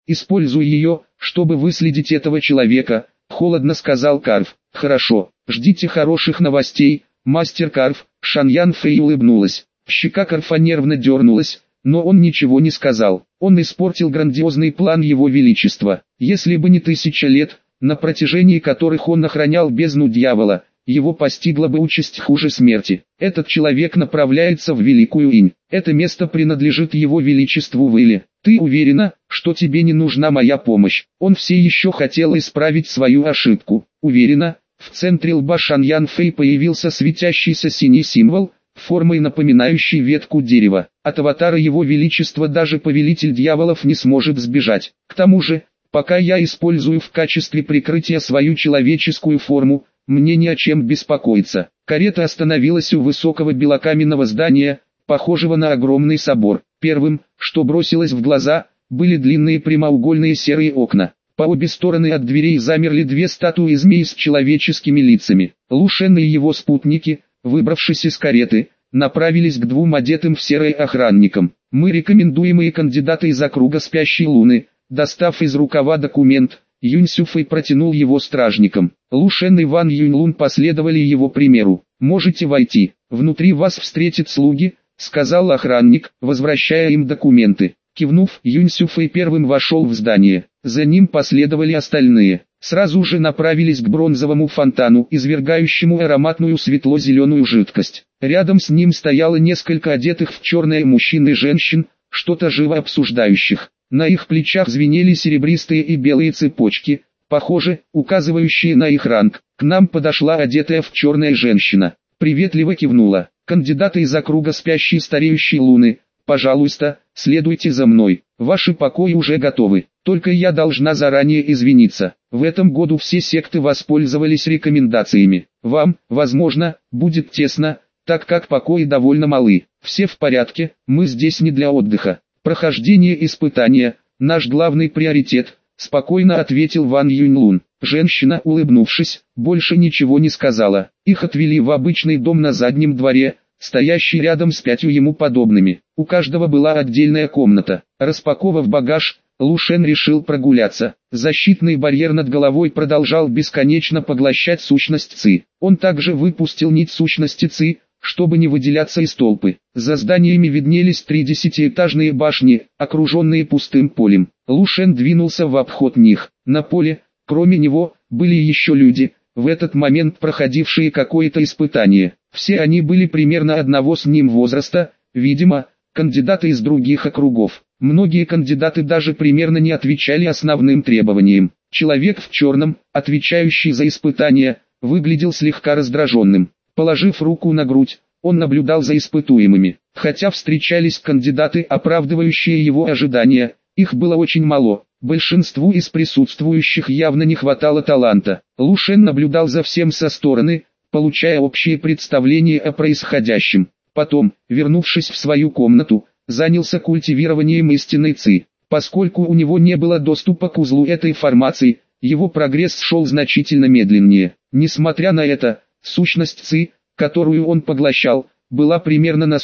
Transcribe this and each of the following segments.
Используй ее, чтобы выследить этого человека, холодно сказал Карф. Хорошо, ждите хороших новостей, мастер Карф. Шаньян Фэй улыбнулась. Щека Карфа нервно дернулась, но он ничего не сказал. Он испортил грандиозный план его величества. Если бы не 1000 лет, на протяжении которых он охранял бездну дьявола, его постигла бы участь хуже смерти. Этот человек направляется в Великую Инь. Это место принадлежит его величеству Вэйли. Ты уверена, что тебе не нужна моя помощь? Он все еще хотел исправить свою ошибку. Уверена. В центре лба Шаньян Фэй появился светящийся синий символ, формой напоминающий ветку дерева. От аватара его величества даже повелитель дьяволов не сможет сбежать. К тому же, пока я использую в качестве прикрытия свою человеческую форму, мне не о чем беспокоиться. Карета остановилась у высокого белокаменного здания, похожего на огромный собор. Первым, что бросилось в глаза, были длинные прямоугольные серые окна. По обе стороны от дверей замерли две статуи змей с человеческими лицами. Лу Шен и его спутники, выбравшись из кареты, направились к двум одетым в серое охранникам. Мы рекомендуемые кандидаты из округа Спящей Луны. Достав из рукава документ, Юнь Сюфэй протянул его стражникам. Лу Шен и Ван Юньлун последовали его примеру. «Можете войти, внутри вас встретят слуги», — сказал охранник, возвращая им документы. Кивнув, Юнь Сюфэй первым вошел в здание. За ним последовали остальные. Сразу же направились к бронзовому фонтану, извергающему ароматную светло-зеленую жидкость. Рядом с ним стояло несколько одетых в черное мужчин и женщин, что-то живо обсуждающих. На их плечах звенели серебристые и белые цепочки, похоже, указывающие на их ранг. К нам подошла одетая в черная женщина. Приветливо кивнула. «Кандидаты из округа Спящей Стареющей Луны, пожалуйста, следуйте за мной. Ваши покои уже готовы. Только я должна заранее извиниться. В этом году все секты воспользовались рекомендациями. Вам, возможно, будет тесно, так как покои довольно малы. Все в порядке, мы здесь не для отдыха. Прохождение испытания – наш главный приоритет», – спокойно ответил Ван Юньлун. Женщина, улыбнувшись, больше ничего не сказала. Их отвели в обычный дом на заднем дворе, стоящий рядом с 5 ему подобными. У каждого была отдельная комната. Распаковав багаж, Лу Шен решил прогуляться. Защитный барьер над головой продолжал бесконечно поглощать сущность Ци. Он также выпустил нить сущности Ци, чтобы не выделяться из толпы. За зданиями виднелись 3 10-этажные башни, окруженные пустым полем. Лу Шен двинулся в обход них. На поле, кроме него, были еще люди, в этот момент проходившие какое-то испытание. Все они были примерно одного с ним возраста, видимо, кандидаты из других округов. Многие кандидаты даже примерно не отвечали основным требованиям. Человек в черном, отвечающий за испытание, выглядел слегка раздраженным. Положив руку на грудь, он наблюдал за испытуемыми. Хотя встречались кандидаты, оправдывающие его ожидания, их было очень мало. Большинству из присутствующих явно не хватало таланта. Лу Шен наблюдал за всем со стороны, получая общее представление о происходящем. Потом, вернувшись в свою комнату, занялся культивированием истинной Ци. Поскольку у него не было доступа к узлу этой формации, его прогресс шел значительно медленнее. Несмотря на это, сущность Ци, которую он поглощал, была примерно на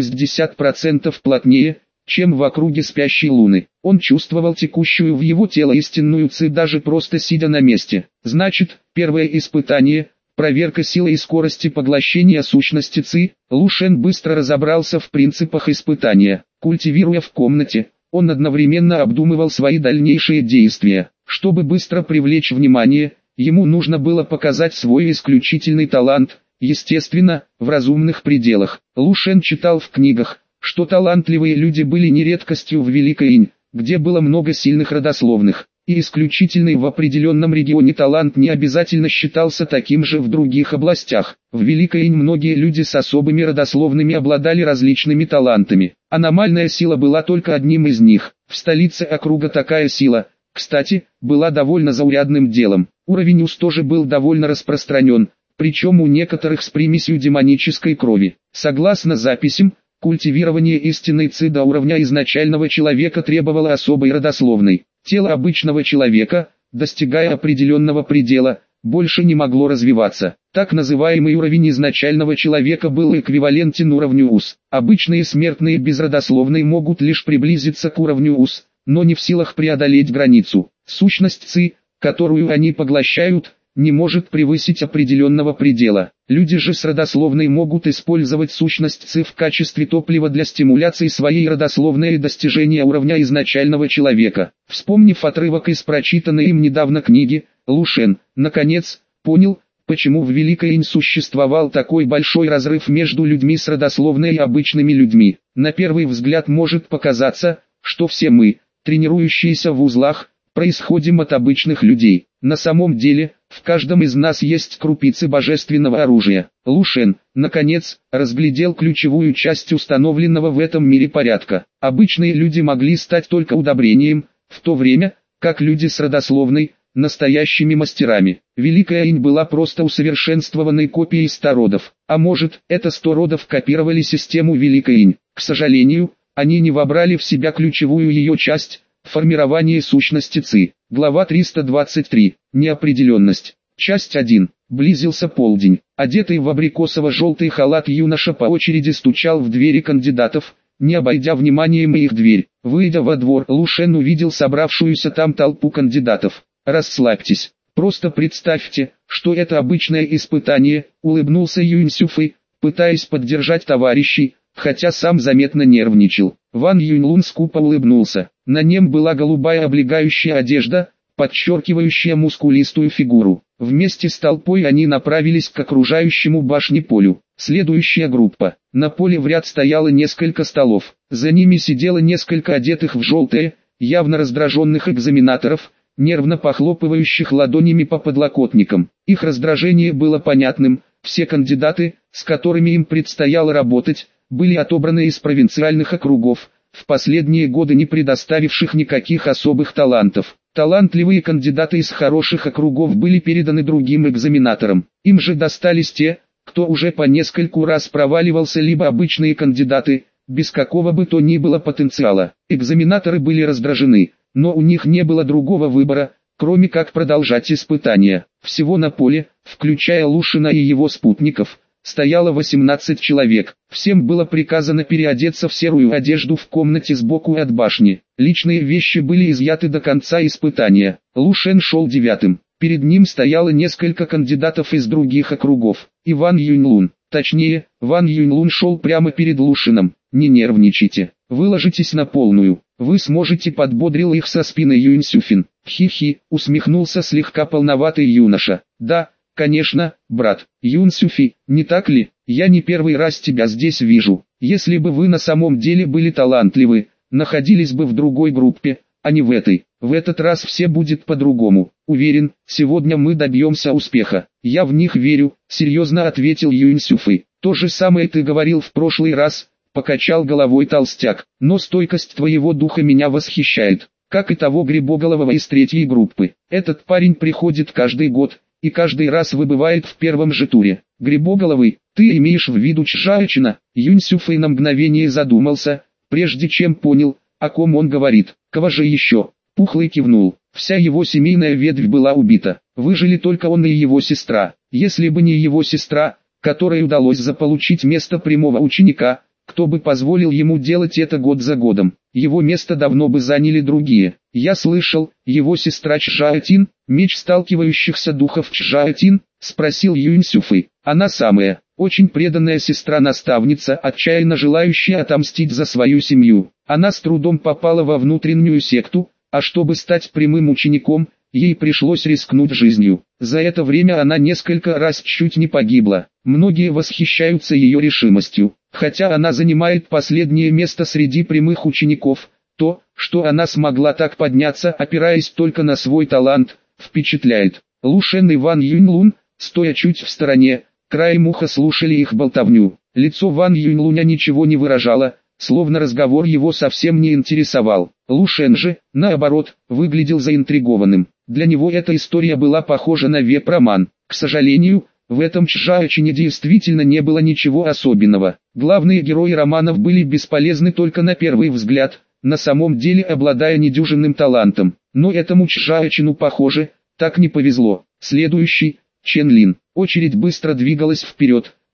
40-60% плотнее, чем в округе Спящей Луны. Он чувствовал текущую в его тело истинную Ци даже просто сидя на месте. Значит, первое испытание – проверка силы и скорости поглощения сущности Ци. Лу Шен быстро разобрался в принципах испытания. Культивируя в комнате, он одновременно обдумывал свои дальнейшие действия. Чтобы быстро привлечь внимание, ему нужно было показать свой исключительный талант, естественно, в разумных пределах. Лу Шен читал в книгах, что талантливые люди были не редкостью в Великой Инь, где было много сильных родословных, и исключительный в определенном регионе талант не обязательно считался таким же в других областях. В Великой Инь многие люди с особыми родословными обладали различными талантами. Аномальная сила была только одним из них. В столице округа такая сила, кстати, была довольно заурядным делом. Уровень УС тоже был довольно распространен, причем у некоторых с примесью демонической крови. Согласно записям, культивирование истинной Ци до уровня изначального человека требовало особой родословной. Тело обычного человека, достигая определенного предела, больше не могло развиваться. Так называемый уровень изначального человека был эквивалентен уровню УС. Обычные смертные без родословной могут лишь приблизиться к уровню УС, но не в силах преодолеть границу. Сущность Ци, которую они поглощают, не может превысить определенного предела. Люди же с родословной могут использовать сущность Ци в качестве топлива для стимуляции своей родословной и достижения уровня изначального человека. Вспомнив отрывок из прочитанной им недавно книги, Лу Шен, наконец, понял, почему в Великой Инь существовал такой большой разрыв между людьми с родословной и обычными людьми. На первый взгляд может показаться, что все мы, тренирующиеся в узлах, происходим от обычных людей. На самом деле, в каждом из нас есть крупицы божественного оружия. Лу Шен, наконец, разглядел ключевую часть установленного в этом мире порядка. Обычные люди могли стать только удобрением, в то время, как люди с родословной, настоящими мастерами. Великая Инь была просто усовершенствованной копией 100 родов. А может, это 100 родов копировали систему Великой Инь. К сожалению, они не вобрали в себя ключевую ее часть – формирование сущности Ци. Глава 323. Неопределенность. Часть 1. Близился полдень. Одетый в абрикосово-желтый халат юноша по очереди стучал в двери кандидатов, не обойдя вниманием их дверь. Выйдя во двор, Лу Шен увидел собравшуюся там толпу кандидатов. «Расслабьтесь. Просто представьте, что это обычное испытание», — улыбнулся Юнь Сюфэй, пытаясь поддержать товарищей, хотя сам заметно нервничал. Ван Юньлун скупо улыбнулся. На нем была голубая облегающая одежда, подчеркивающая мускулистую фигуру. Вместе с толпой они направились к окружающему башне полю. Следующая группа. На поле в ряд стояло несколько столов. За ними сидело несколько одетых в желтое, явно раздраженных экзаменаторов, нервно похлопывающих ладонями по подлокотникам. Их раздражение было понятным. Все кандидаты, с которыми им предстояло работать, были отобраны из провинциальных округов, в последние годы не предоставивших никаких особых талантов. Талантливые кандидаты из хороших округов были переданы другим экзаменаторам. Им же достались те, кто уже по нескольку раз проваливался, либо обычные кандидаты, без какого бы то ни было потенциала. Экзаменаторы были раздражены, но у них не было другого выбора, кроме как продолжать испытания. Всего на поле, включая Лушина и его спутников, стояло 18 человек. Всем было приказано переодеться в серую одежду в комнате сбоку от башни. Личные вещи были изъяты до конца испытания. Лу Шен шел 9-м. Перед ним стояло несколько кандидатов из других округов. И Ван Юньлун. Точнее, Ван Юньлун шел прямо перед Лушином. «Не нервничайте. Выложитесь на полную. Вы сможете», — подбодрил их со спины Юнь Сюфин. «Хи-хи», — усмехнулся слегка полноватый юноша. «Да, конечно, брат. Юн Сюфи, не так ли? Я не первый раз тебя здесь вижу. Если бы вы на самом деле были талантливы, находились бы в другой группе, а не в этой. В этот раз все будет по-другому. Уверен, сегодня мы добьемся успеха. Я в них верю», — серьезно ответил Юнь Сюфи. «То же самое ты говорил в прошлый раз», — покачал головой толстяк. «Но стойкость твоего духа меня восхищает, как и того грибоголового из 3-й группы. Этот парень приходит каждый год и каждый раз выбывает в первом же туре. Грибоголовый, ты имеешь в виду Чжаочина?» Юнь Сюфэй на мгновение задумался, прежде чем понял, о ком он говорит. «Кого же еще?» Пухлый кивнул. Вся его семейная ветвь была убита. Выжили только он и его сестра. Если бы не его сестра, которой удалось заполучить место прямого ученика, кто бы позволил ему делать это год за годом? Его место давно бы заняли другие. Я слышал, его сестра Чжаотин, меч сталкивающихся духов Чжаотин, спросил Юнь Сюфэй. Она самая, очень преданная сестра-наставница, отчаянно желающая отомстить за свою семью. Она с трудом попала во внутреннюю секту, а чтобы стать прямым учеником, ей пришлось рискнуть жизнью. За это время она несколько раз чуть не погибла. Многие восхищаются ее решимостью. Хотя она занимает последнее место среди прямых учеников, то, что она смогла так подняться, опираясь только на свой талант, впечатляет. Лу Шен и Ван Юньлун, стоя чуть в стороне, краем уха слушали их болтовню. Лицо Ван Юньлуня ничего не выражало, словно разговор его совсем не интересовал. Лу Шен же, наоборот, выглядел заинтригованным. Для него эта история была похожа на веб-роман. К сожалению, в этом Чжаочине действительно не было ничего особенного. Главные герои романов были бесполезны только на первый взгляд, на самом деле обладая недюжинным талантом. Но этому Чжаочину, похоже, так не повезло. Следующий, Чен Лин. Очередь быстро двигалась вперед,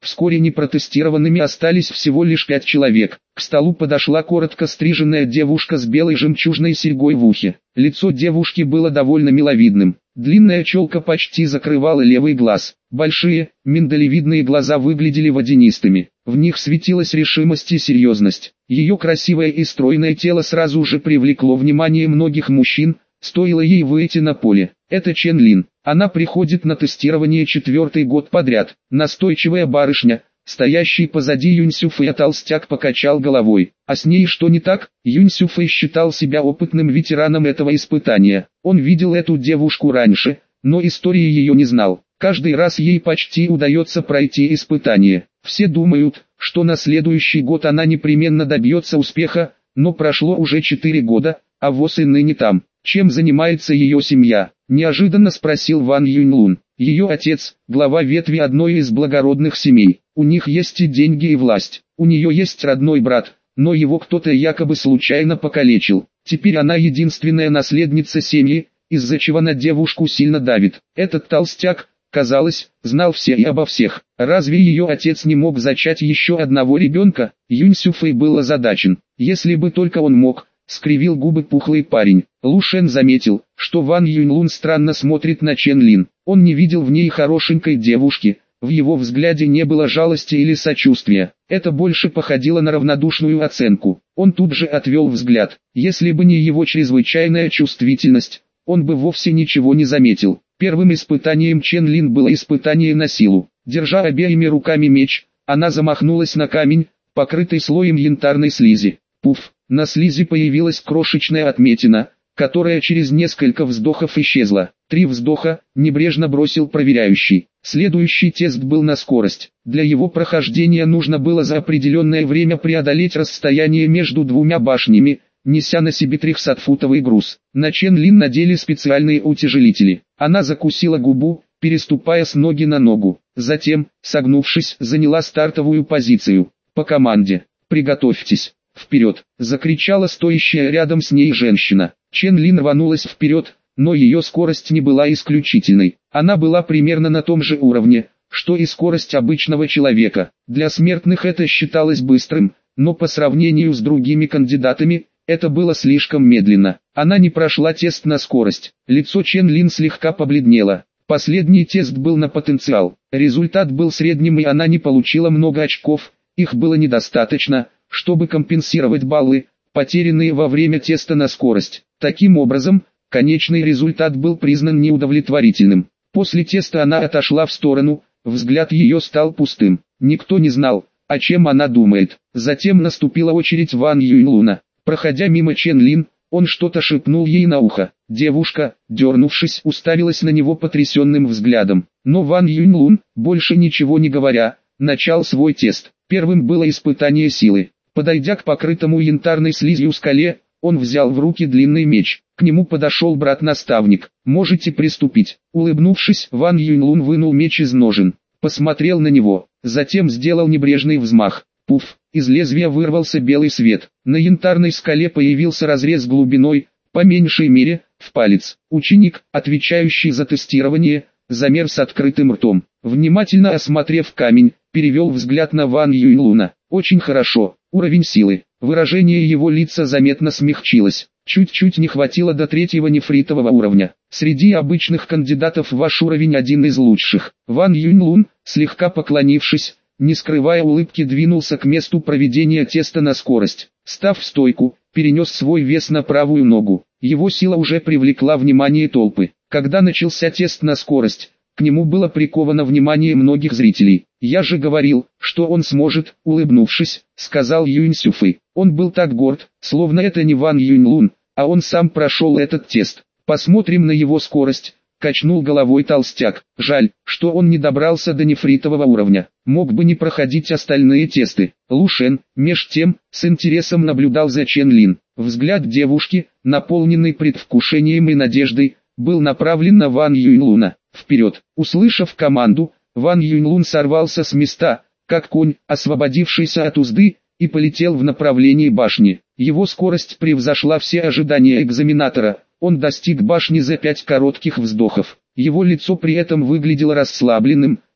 Вскоре непротестированными остались всего лишь 5 человек. К столу подошла коротко стриженная девушка с белой жемчужной серьгой в ухе. Лицо девушки было довольно миловидным. Длинная челка почти закрывала левый глаз. Большие, миндалевидные глаза выглядели водянистыми. В них светилась решимость и серьезность. Ее красивое и стройное тело сразу же привлекло внимание многих мужчин, стоило ей выйти на поле. Это Чен Лин. Она приходит на тестирование 4-й год подряд. Настойчивая барышня, стоящий позади Юнь Сюфэя толстяк покачал головой. А с ней что не так? Юнь Сюфэй считал себя опытным ветераном этого испытания. Он видел эту девушку раньше, но истории ее не знал. Каждый раз ей почти удается пройти испытание. Все думают, что на следующий год она непременно добьется успеха, но прошло уже 4 года, а ВОС и ныне там. Чем занимается ее семья? Неожиданно спросил Ван Юньлун. Ее отец, глава ветви одной из благородных семей. У них есть и деньги, и власть. У нее есть родной брат, но его кто-то якобы случайно покалечил. Теперь она единственная наследница семьи, из-за чего на девушку сильно давит. Этот толстяк, казалось, знал все и обо всех. Разве ее отец не мог зачать еще одного ребенка? Юнь Сюфэй был озадачен. Если бы только он мог, скривил губы пухлый парень. Лу Шен заметил, что Ван Юньлун странно смотрит на Чен Лин. Он не видел в ней хорошенькой девушки, в его взгляде не было жалости или сочувствия. Это больше походило на равнодушную оценку. Он тут же отвел взгляд. Если бы не его чрезвычайная чувствительность, он бы вовсе ничего не заметил. Первым испытанием Чен Лин было испытание на силу. Держа обеими руками меч, она замахнулась на камень, покрытый слоем янтарной слизи. Пуф! На слизи появилась крошечная отметина, которая через несколько вздохов исчезла. 3 вздоха, небрежно бросил проверяющий. Следующий тест был на скорость. Для его прохождения нужно было за определенное время преодолеть расстояние между 2 башнями, неся на себе 300-футовый груз. На Чен Лин надели специальные утяжелители. Она закусила губу, переступая с ноги на ногу. Затем, согнувшись, заняла стартовую позицию. По команде «Приготовьтесь! Вперед!» — закричала стоящая рядом с ней женщина. Чен Лин рванулась вперед, но ее скорость не была исключительной. Она была примерно на том же уровне, что и скорость обычного человека. Для смертных это считалось быстрым, но по сравнению с другими кандидатами, это было слишком медленно. Она не прошла тест на скорость. Лицо Чен Лин слегка побледнело. Последний тест был на потенциал. Результат был средним, и она не получила много очков. Их было недостаточно, чтобы компенсировать баллы, потерянные во время теста на скорость. Таким образом, конечный результат был признан неудовлетворительным. После теста она отошла в сторону, взгляд ее стал пустым. Никто не знал, о чем она думает. Затем наступила очередь Ван Юньлуна. Проходя мимо Чен Лин, он что-то шепнул ей на ухо. Девушка, дернувшись, уставилась на него потрясенным взглядом. Но Ван Юньлун, больше ничего не говоря, начал свой тест. Первым было испытание силы. Подойдя к покрытому янтарной слизью скале, он взял в руки длинный меч. К нему подошел брат-наставник. «Можете приступить». Улыбнувшись, Ван Юньлун вынул меч из ножен. Посмотрел на него, затем сделал небрежный взмах. Пуф, из лезвия вырвался белый свет. На янтарной скале появился разрез глубиной, по меньшей мере, в палец. Ученик, отвечающий за тестирование, замер с открытым ртом. Внимательно осмотрев камень, перевел взгляд на Ван Юньлуна. Очень хорошо, уровень силы. Выражение его лица заметно смягчилось. Чуть-чуть не хватило до 3-го нефритового уровня. Среди обычных кандидатов ваш уровень один из лучших. Ван Юньлун, слегка поклонившись, не скрывая улыбки, двинулся к месту проведения теста на скорость. Став в стойку, перенес свой вес на правую ногу. Его сила уже привлекла внимание толпы. Когда начался тест на скорость, к нему было приковано внимание многих зрителей. «Я же говорил, что он сможет», — улыбнувшись, сказал Юнь Сюфэй. Он был так горд, словно это не Ван Юньлун, а он сам прошел этот тест. «Посмотрим на его скорость», — качнул головой толстяк. Жаль, что он не добрался до нефритового уровня. Мог бы не проходить остальные тесты. Лу Шен, меж тем, с интересом наблюдал за Чен Лин. Взгляд девушки, наполненный предвкушением и надеждой, был направлен на Ван Юньлуна. «Вперед!» Услышав команду, Ван Юньлун сорвался с места, как конь, освободившийся от узды, и полетел в направлении башни. Его скорость превзошла все ожидания экзаменатора. Он достиг башни за 5 коротких вздохов. Его лицо при этом выглядело расслабленным,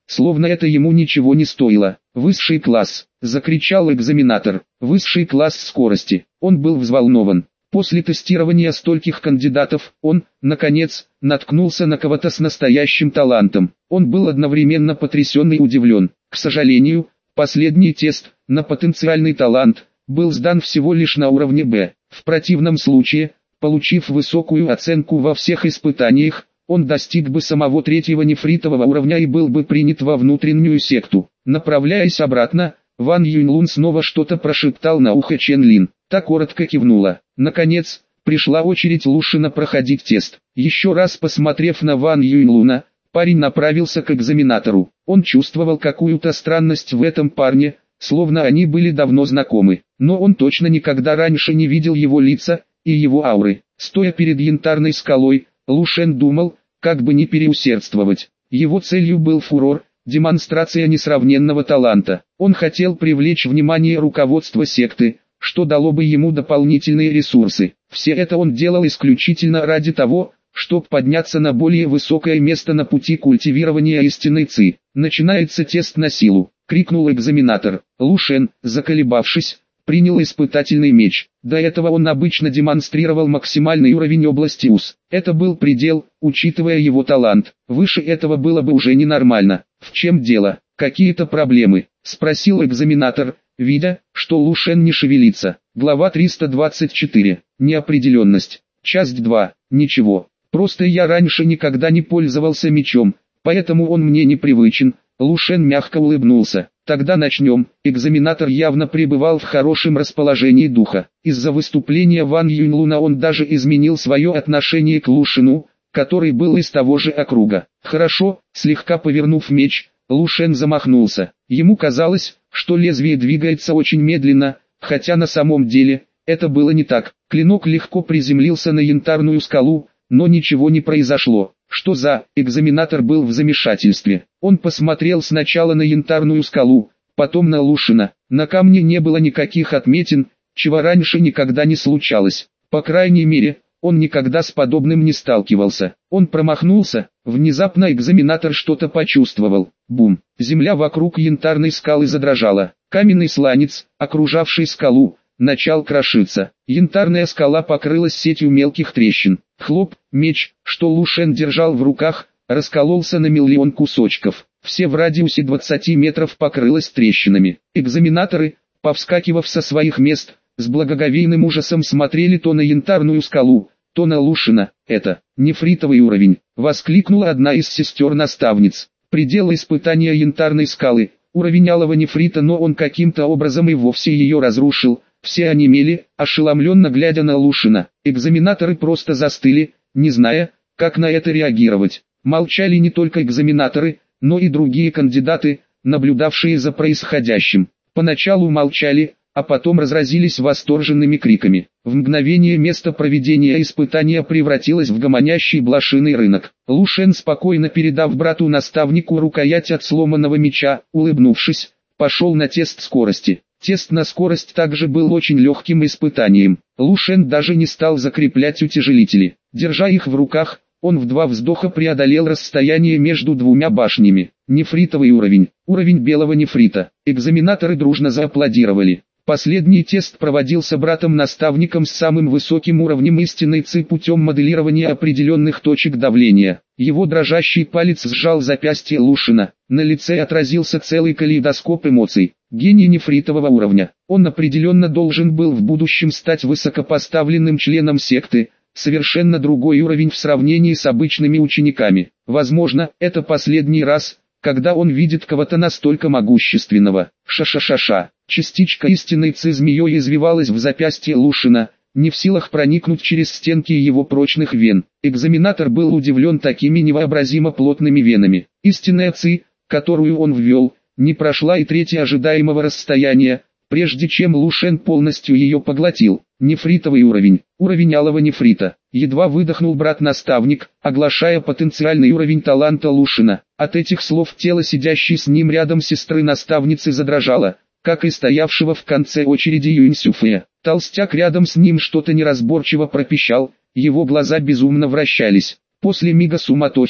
словно это ему ничего не стоило. «Высший класс!» – закричал экзаменатор. «Высший класс скорости!» Он был взволнован. После тестирования стольких кандидатов, он, наконец, наткнулся на кого-то с настоящим талантом. Он был одновременно потрясен и удивлен. К сожалению, последний тест на потенциальный талант был сдан всего лишь на уровне «Б». В противном случае, получив высокую оценку во всех испытаниях, он достиг бы самого третьего нефритового уровня и был бы принят во внутреннюю секту. Направляясь обратно, Ван Юньлун снова что-то прошептал на ухо Чен Лин. Та коротко кивнула. Наконец, пришла очередь Лушина проходить тест. Еще раз посмотрев на Ван Юньлуна, парень направился к экзаменатору. Он чувствовал какую-то странность в этом парне, словно они были давно знакомы. Но он точно никогда раньше не видел его лица и его ауры. Стоя перед янтарной скалой, Лушен думал, как бы не переусердствовать. Его целью был фурор, демонстрация несравненного таланта. Он хотел привлечь внимание руководства секты, что дало бы ему дополнительные ресурсы. Все это он делал исключительно ради того, чтобы подняться на более высокое место на пути культивирования истинной ци. «Начинается тест на силу», — крикнул экзаменатор. Лушен, заколебавшись, принял испытательный меч. До этого он обычно демонстрировал максимальный уровень области УС. Это был предел, учитывая его талант. Выше этого было бы уже ненормально. «В чем дело? Какие-то проблемы?» — спросил экзаменатор, видя, что Лушен не шевелится. Глава 324. Неопределенность. Часть 2. Ничего. Просто я раньше никогда не пользовался мечом, поэтому он мне непривычен. Лушен мягко улыбнулся. Тогда начнем. Экзаменатор явно пребывал в хорошем расположении духа. Из-за выступления Ван Юньлуна он даже изменил свое отношение к Лушину, который был из того же округа. Хорошо, слегка повернув меч, Лушен замахнулся. Ему казалось, что лезвие двигается очень медленно, хотя на самом деле, это было не так. Клинок легко приземлился на янтарную скалу, но ничего не произошло. Что за... Экзаменатор был в замешательстве. Он посмотрел сначала на янтарную скалу, потом на Лушина. На камне не было никаких отметин, чего раньше никогда не случалось. По крайней мере, он никогда с подобным не сталкивался. Он промахнулся, внезапно экзаменатор что-то почувствовал. Бум! Земля вокруг янтарной скалы задрожала. Каменный сланец, окружавший скалу, начал крошиться. Янтарная скала покрылась сетью мелких трещин. Хлоп, меч, что Лушен держал в руках, раскололся на миллион кусочков. Все в радиусе 20 метров покрылось трещинами. Экзаменаторы, повскакивав со своих мест, с благоговейным ужасом смотрели то на янтарную скалу, то на Лушина. «Это нефритовый уровень!» — воскликнула одна из сестер-наставниц. Предел испытания янтарной скалы, уровень алого нефрита, но он каким-то образом и вовсе ее разрушил. Все онемели, ошеломленно глядя на Лушина. Экзаменаторы просто застыли, не зная, как на это реагировать. Молчали не только экзаменаторы, но и другие кандидаты, наблюдавшие за происходящим. Поначалу молчали, а потом разразились восторженными криками. В мгновение место проведения испытания превратилось в гомонящий блошиный рынок. Лушен, спокойно передав брату-наставнику рукоять от сломанного меча, улыбнувшись, пошел на тест скорости. Тест на скорость также был очень легким испытанием. Лушен даже не стал закреплять утяжелители. Держа их в руках, он в 2 вздоха преодолел расстояние между 2 башнями. Нефритовый уровень. Уровень белого нефрита. Экзаменаторы дружно зааплодировали. Последний тест проводился братом-наставником с самым высоким уровнем истинной ци путем моделирования определенных точек давления. Его дрожащий палец сжал запястье Лушина. На лице отразился целый калейдоскоп эмоций. Гений нефритового уровня. Он определенно должен был в будущем стать высокопоставленным членом секты. Совершенно другой уровень в сравнении с обычными учениками. Возможно, это последний раз, когда он видит кого-то настолько могущественного. Ша-ша-ша-ша. Частичка истинной ци змеей извивалась в запястье Лушина, не в силах проникнуть через стенки его прочных вен. Экзаменатор был удивлен такими невообразимо плотными венами. Истинная ци, которую он ввел, не прошла и трети ожидаемого расстояния, прежде чем Лушен полностью ее поглотил. Нефритовый уровень. Уровень алого нефрита. Едва выдохнул брат-наставник, оглашая потенциальный уровень таланта Лушина. От этих слов тело сидящей с ним рядом сестры-наставницы задрожало, как и стоявшего в конце очереди Юньсюфея. Толстяк рядом с ним что-то неразборчиво пропищал, его глаза безумно вращались. После мига суматохи,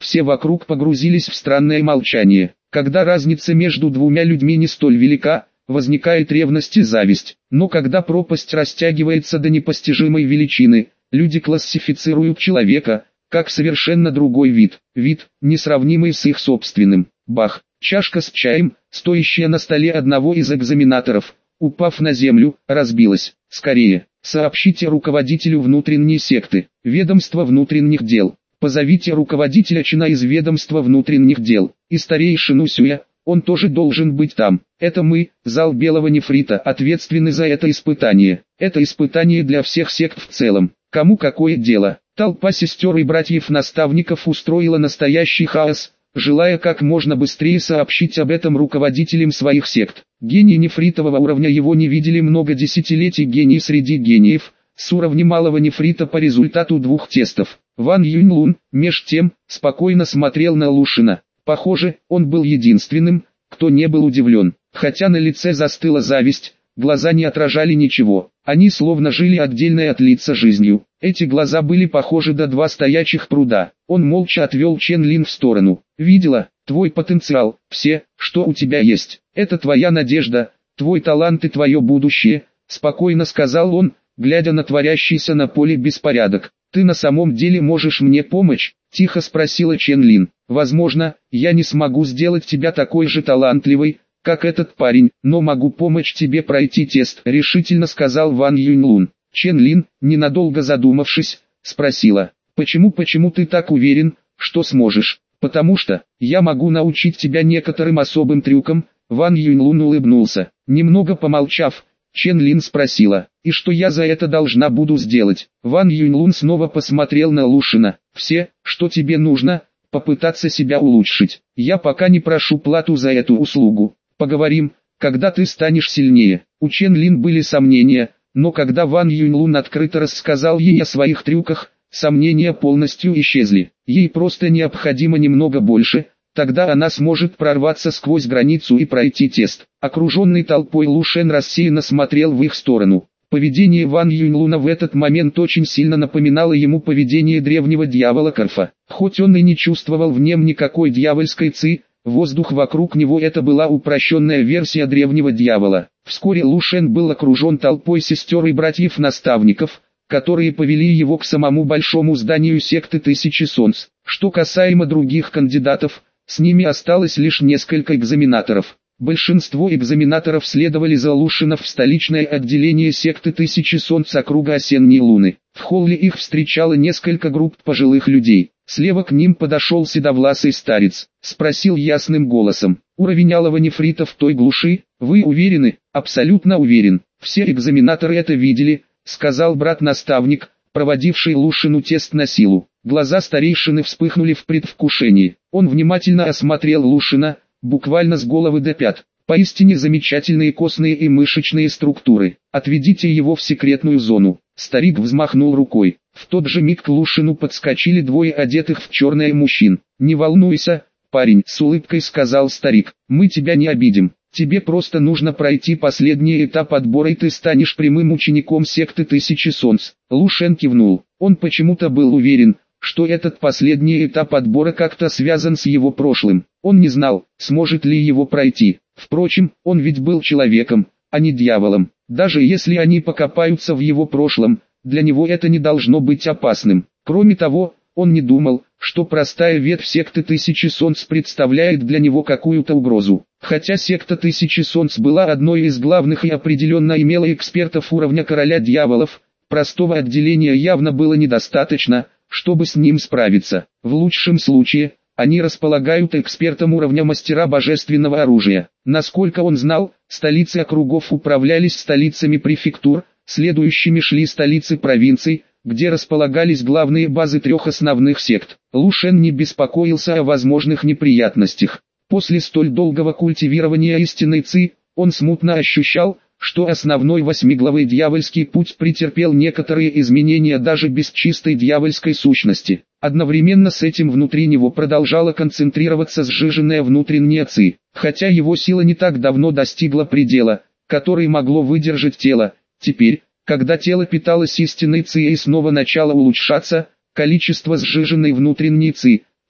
Все вокруг погрузились в странное молчание. Когда разница между двумя людьми не столь велика, возникает ревность и зависть. Но когда пропасть растягивается до непостижимой величины, люди классифицируют человека как совершенно другой вид, несравнимый с их собственным. Бах! Чашка с чаем, стоящая на столе одного из экзаменаторов, упав на землю, разбилась. Скорее, сообщите руководителю внутренней секты, ведомства внутренних дел. Позовите руководителя чина из ведомства внутренних дел, и старейшину Сюя, он тоже должен быть там. Это мы, зал белого нефрита, ответственны за это испытание. Это испытание для всех сект в целом. Кому какое дело? Толпа сестер и братьев-наставников устроила настоящий хаос, желая как можно быстрее сообщить об этом руководителям своих сект. Гении нефритового уровня его не видели много десятилетий, гений среди гениев, с уровня малого нефрита по результату 2 тестов. Ван Юньлун, меж тем, спокойно смотрел на Лушина. Похоже, он был единственным, кто не был удивлен. Хотя на лице застыла зависть, глаза не отражали ничего. Они словно жили отдельной от лица жизнью. Эти глаза были похожи до 2 стоячих пруда. Он молча отвел Чен Лин в сторону. «Видела, твой потенциал, все, что у тебя есть. Это твоя надежда, твой талант и твое будущее», спокойно сказал он, глядя на творящийся на поле беспорядок. «Ты на самом деле можешь мне помочь?» – тихо спросила Чен Лин. «Возможно, я не смогу сделать тебя такой же талантливой, как этот парень, но могу помочь тебе пройти тест», – решительно сказал Ван Юньлун. Чен Лин, ненадолго задумавшись, спросила: «Почему ты так уверен, что сможешь?» «Потому что, я могу научить тебя некоторым особым трюкам», – Ван Юньлун улыбнулся. Немного помолчав, Чен Лин спросила: «И что я за это должна буду сделать?» Ван Юньлун снова посмотрел на Лушина. «Все, что тебе нужно, попытаться себя улучшить. Я пока не прошу плату за эту услугу. Поговорим, когда ты станешь сильнее». У Чен Лин были сомнения, но когда Ван Юньлун открыто рассказал ей о своих трюках, сомнения полностью исчезли. Ей просто необходимо немного больше, тогда она сможет прорваться сквозь границу и пройти тест. Окруженный толпой Лушен рассеянно смотрел в их сторону. Поведение Ван Юньлуна в этот момент очень сильно напоминало ему поведение древнего дьявола Карфа. Хоть он и не чувствовал в нем никакой дьявольской ци, воздух вокруг него это была упрощенная версия древнего дьявола. Вскоре Лушен был окружен толпой сестер и братьев-наставников, которые повели его к самому большому зданию секты Тысячи Солнц. Что касаемо других кандидатов, с ними осталось лишь несколько экзаменаторов. Большинство экзаменаторов следовали за Лушинов в столичное отделение секты Тысячи Солнц округа Осенней Луны. В холле их встречало несколько групп пожилых людей. Слева к ним подошел седовласый старец, спросил ясным голосом: «Уровень алого нефрита в той глуши, вы уверены?» «Абсолютно уверен, все экзаменаторы это видели», сказал брат-наставник, проводивший Лушину тест на силу. Глаза старейшины вспыхнули в предвкушении. Он внимательно осмотрел Лушина, буквально с головы до пят. Поистине замечательные костные и мышечные структуры. «Отведите его в секретную зону». Старик взмахнул рукой. В тот же миг к Лушину подскочили 2 одетых в черное мужчин. «Не волнуйся, парень», с улыбкой сказал старик. «Мы тебя не обидим. Тебе просто нужно пройти последний этап отбора, и ты станешь прямым учеником секты Тысячи Солнц». Лушен кивнул. Он почему-то был уверен, что этот последний этап отбора как-то связан с его прошлым. Он не знал, сможет ли его пройти. Впрочем, он ведь был человеком, а не дьяволом. Даже если они покопаются в его прошлом, для него это не должно быть опасным. Кроме того, он не думал, что простая ветвь секты Тысячи Солнц представляет для него какую-то угрозу. Хотя секта Тысячи Солнц была одной из главных и определенно имела экспертов уровня короля дьяволов, простого отделения явно было недостаточно, чтобы с ним справиться. В лучшем случае, они располагают экспертом уровня мастера божественного оружия. Насколько он знал, столицы округов управлялись столицами префектур, следующими шли столицы провинций, где располагались главные базы 3 основных сект. Лушен не беспокоился о возможных неприятностях. После столь долгого культивирования истинной ци, он смутно ощущал, что основной 8-главый дьявольский путь претерпел некоторые изменения даже без чистой дьявольской сущности. Одновременно с этим внутри него продолжала концентрироваться сжиженная внутренняя ци. Хотя его сила не так давно достигла предела, который могло выдержать тело, теперь, когда тело питалось истинной ци и снова начало улучшаться, количество сжиженной внутренней ци,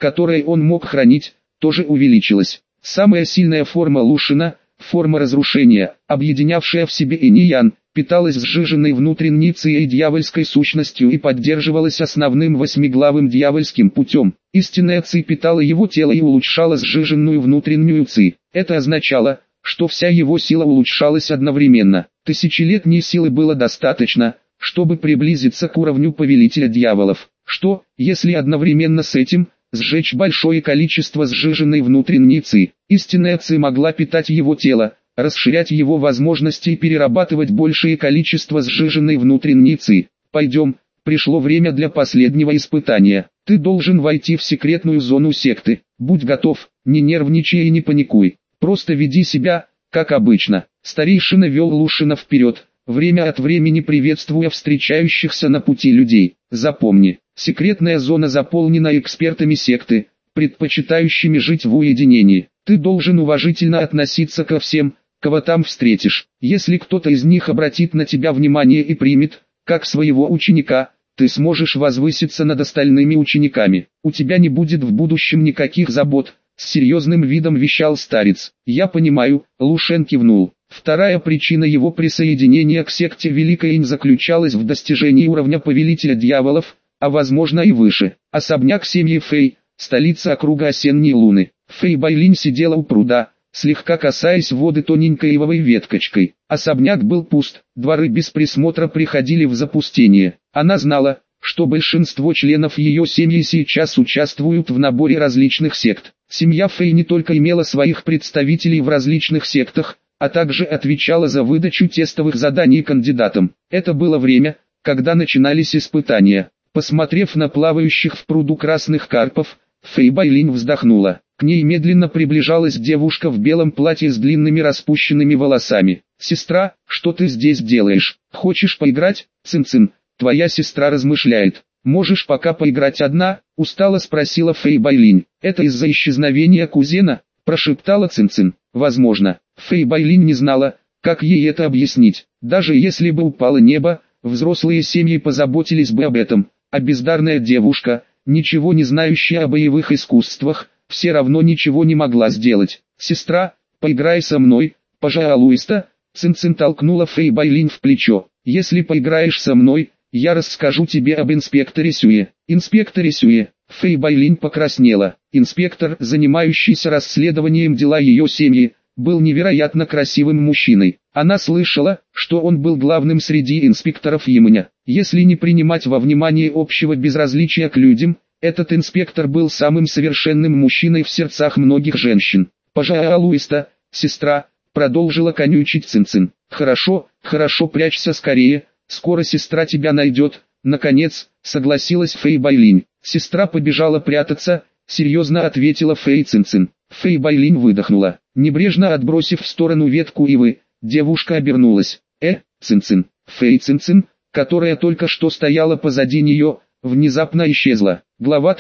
которое он мог хранить, тоже увеличилось. Самая сильная форма Лушина, форма разрушения, объединявшая в себе инь и ян, питалась сжиженной внутренней ци и дьявольской сущностью и поддерживалась основным восьмиглавым дьявольским путем. Истинная ци питала его тело и улучшала сжиженную внутреннюю ци. Это означало, что вся его сила улучшалась одновременно. Тысячелетней силы было достаточно, чтобы приблизиться к уровню повелителя дьяволов. Что, если одновременно с этим, сжечь большое количество сжиженной внутренней ци? Истинная ци могла питать его тело, расширять его возможности и перерабатывать большее количество сжиженной внутренней ци. Пойдем, пришло время для последнего испытания. Ты должен войти в секретную зону секты. Будь готов, не нервничай и не паникуй. Просто веди себя, как обычно. Старейшина вел Лушина вперед, время от времени приветствуя встречающихся на пути людей. Запомни, секретная зона заполнена экспертами секты, предпочитающими жить в уединении. Ты должен уважительно относиться ко всем, кого там встретишь. Если кто-то из них обратит на тебя внимание и примет, как своего ученика, ты сможешь возвыситься над остальными учениками. У тебя не будет в будущем никаких забот, с серьезным видом вещал старец. Я понимаю, Лушен кивнул. Вторая причина его присоединения к секте Великая Инь заключалась в достижении уровня повелителя дьяволов, а возможно и выше. Особняк семьи Фэй, столица округа Осенней Луны. Фэй Байлинь сидела у пруда, слегка касаясь воды тоненькой ивовой веткочкой. Особняк был пуст, дворы без присмотра приходили в запустение. Она знала, что большинство членов ее семьи сейчас участвуют в наборе различных сект. Семья Фэй не только имела своих представителей в различных сектах, а также отвечала за выдачу тестовых заданий кандидатам. Это было время, когда начинались испытания. Посмотрев на плавающих в пруду красных карпов, Фэй Байлинь вздохнула. К ней медленно приближалась девушка в белом платье с длинными распущенными волосами. «Сестра, что ты здесь делаешь? Хочешь поиграть, Цин-Цин?» «Твоя сестра размышляет. Можешь пока поиграть одна?» — устало спросила Фэй Байлинь. «Это из-за исчезновения кузена?» — прошептала Цин-Цин. «Возможно». Фэй Байлинь не знала, как ей это объяснить. Даже если бы упало небо, взрослые семьи позаботились бы об этом, а бездарная девушка, ничего не знающая о боевых искусствах, все равно ничего не могла сделать. «Сестра, поиграй со мной, пожалуйста», — Цин-Цин толкнула Фэй Байлинь в плечо. «Если поиграешь со мной, я расскажу тебе об инспекторе Сюэ». «Инспекторе Сюэ». Фэй Байлинь покраснела. Инспектор, занимающийся расследованием дела ее семьи, был невероятно красивым мужчиной. Она слышала, что он был главным среди инспекторов Ямэня. Если не принимать во внимание общего безразличия к людям, этот инспектор был самым совершенным мужчиной в сердцах многих женщин. «Пожалуйста, сестра», — продолжила конючить Цин-Цин. «Хорошо, хорошо, прячься скорее, скоро сестра тебя найдет», — наконец, согласилась Фэй Байлинь. Сестра побежала прятаться, серьезно ответила Фэй Цин-Цин. Фэй Байлинь выдохнула. Небрежно отбросив в сторону ветку ивы, девушка обернулась. Цин-Цин. Фэй Цин-Цин, которая только что стояла позади нее, внезапно исчезла. Глава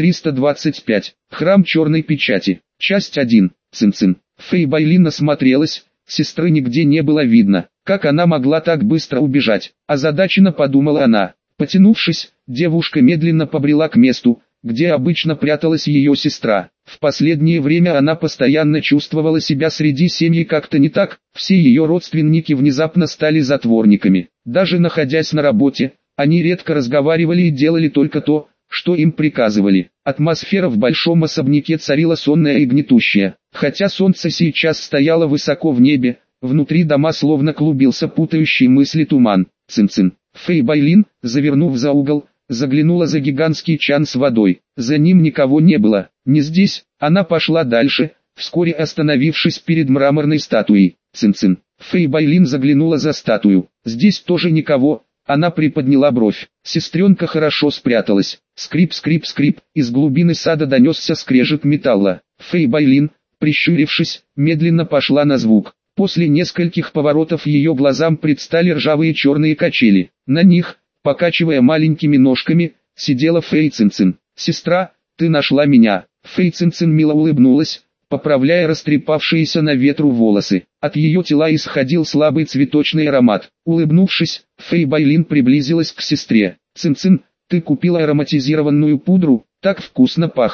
325. Храм черной печати. Часть 1. Цин-Цин. Фэй Байлинь осмотрелась, сестры нигде не было видно. Как она могла так быстро убежать? Озадаченно подумала она. Потянувшись, девушка медленно побрела к месту, где обычно пряталась ее сестра. В последнее время она постоянно чувствовала себя среди семьи как-то не так, все ее родственники внезапно стали затворниками. Даже находясь на работе, они редко разговаривали и делали только то, что им приказывали. Атмосфера в большом особняке царила сонная и гнетущая. Хотя солнце сейчас стояло высоко в небе, внутри дома словно клубился путающий мысли туман. Цин-Цин. Фэй Байлинь, завернув за угол, заглянула за гигантский чан с водой. За ним никого не было. Не здесь. Она пошла дальше, вскоре остановившись перед мраморной статуей. Цин-Цин. Фэй Байлинь заглянула за статую. Здесь тоже никого. Она приподняла бровь. Сестренка хорошо спряталась. Скрип-скрип-скрип. Из глубины сада донесся скрежет металла. Фэй Байлинь, прищурившись, медленно пошла на звук. После нескольких поворотов ее глазам предстали ржавые черные качели. На них, покачивая маленькими ножками, сидела Фэй Цин-Цин. «Сестра, ты нашла меня». Фэй Цин-Цин мило улыбнулась, поправляя растрепавшиеся на ветру волосы. От ее тела исходил слабый цветочный аромат. Улыбнувшись, Фэй Байлинь приблизилась к сестре. «Цин-Цин, ты купила ароматизированную пудру, так вкусно пахнешь».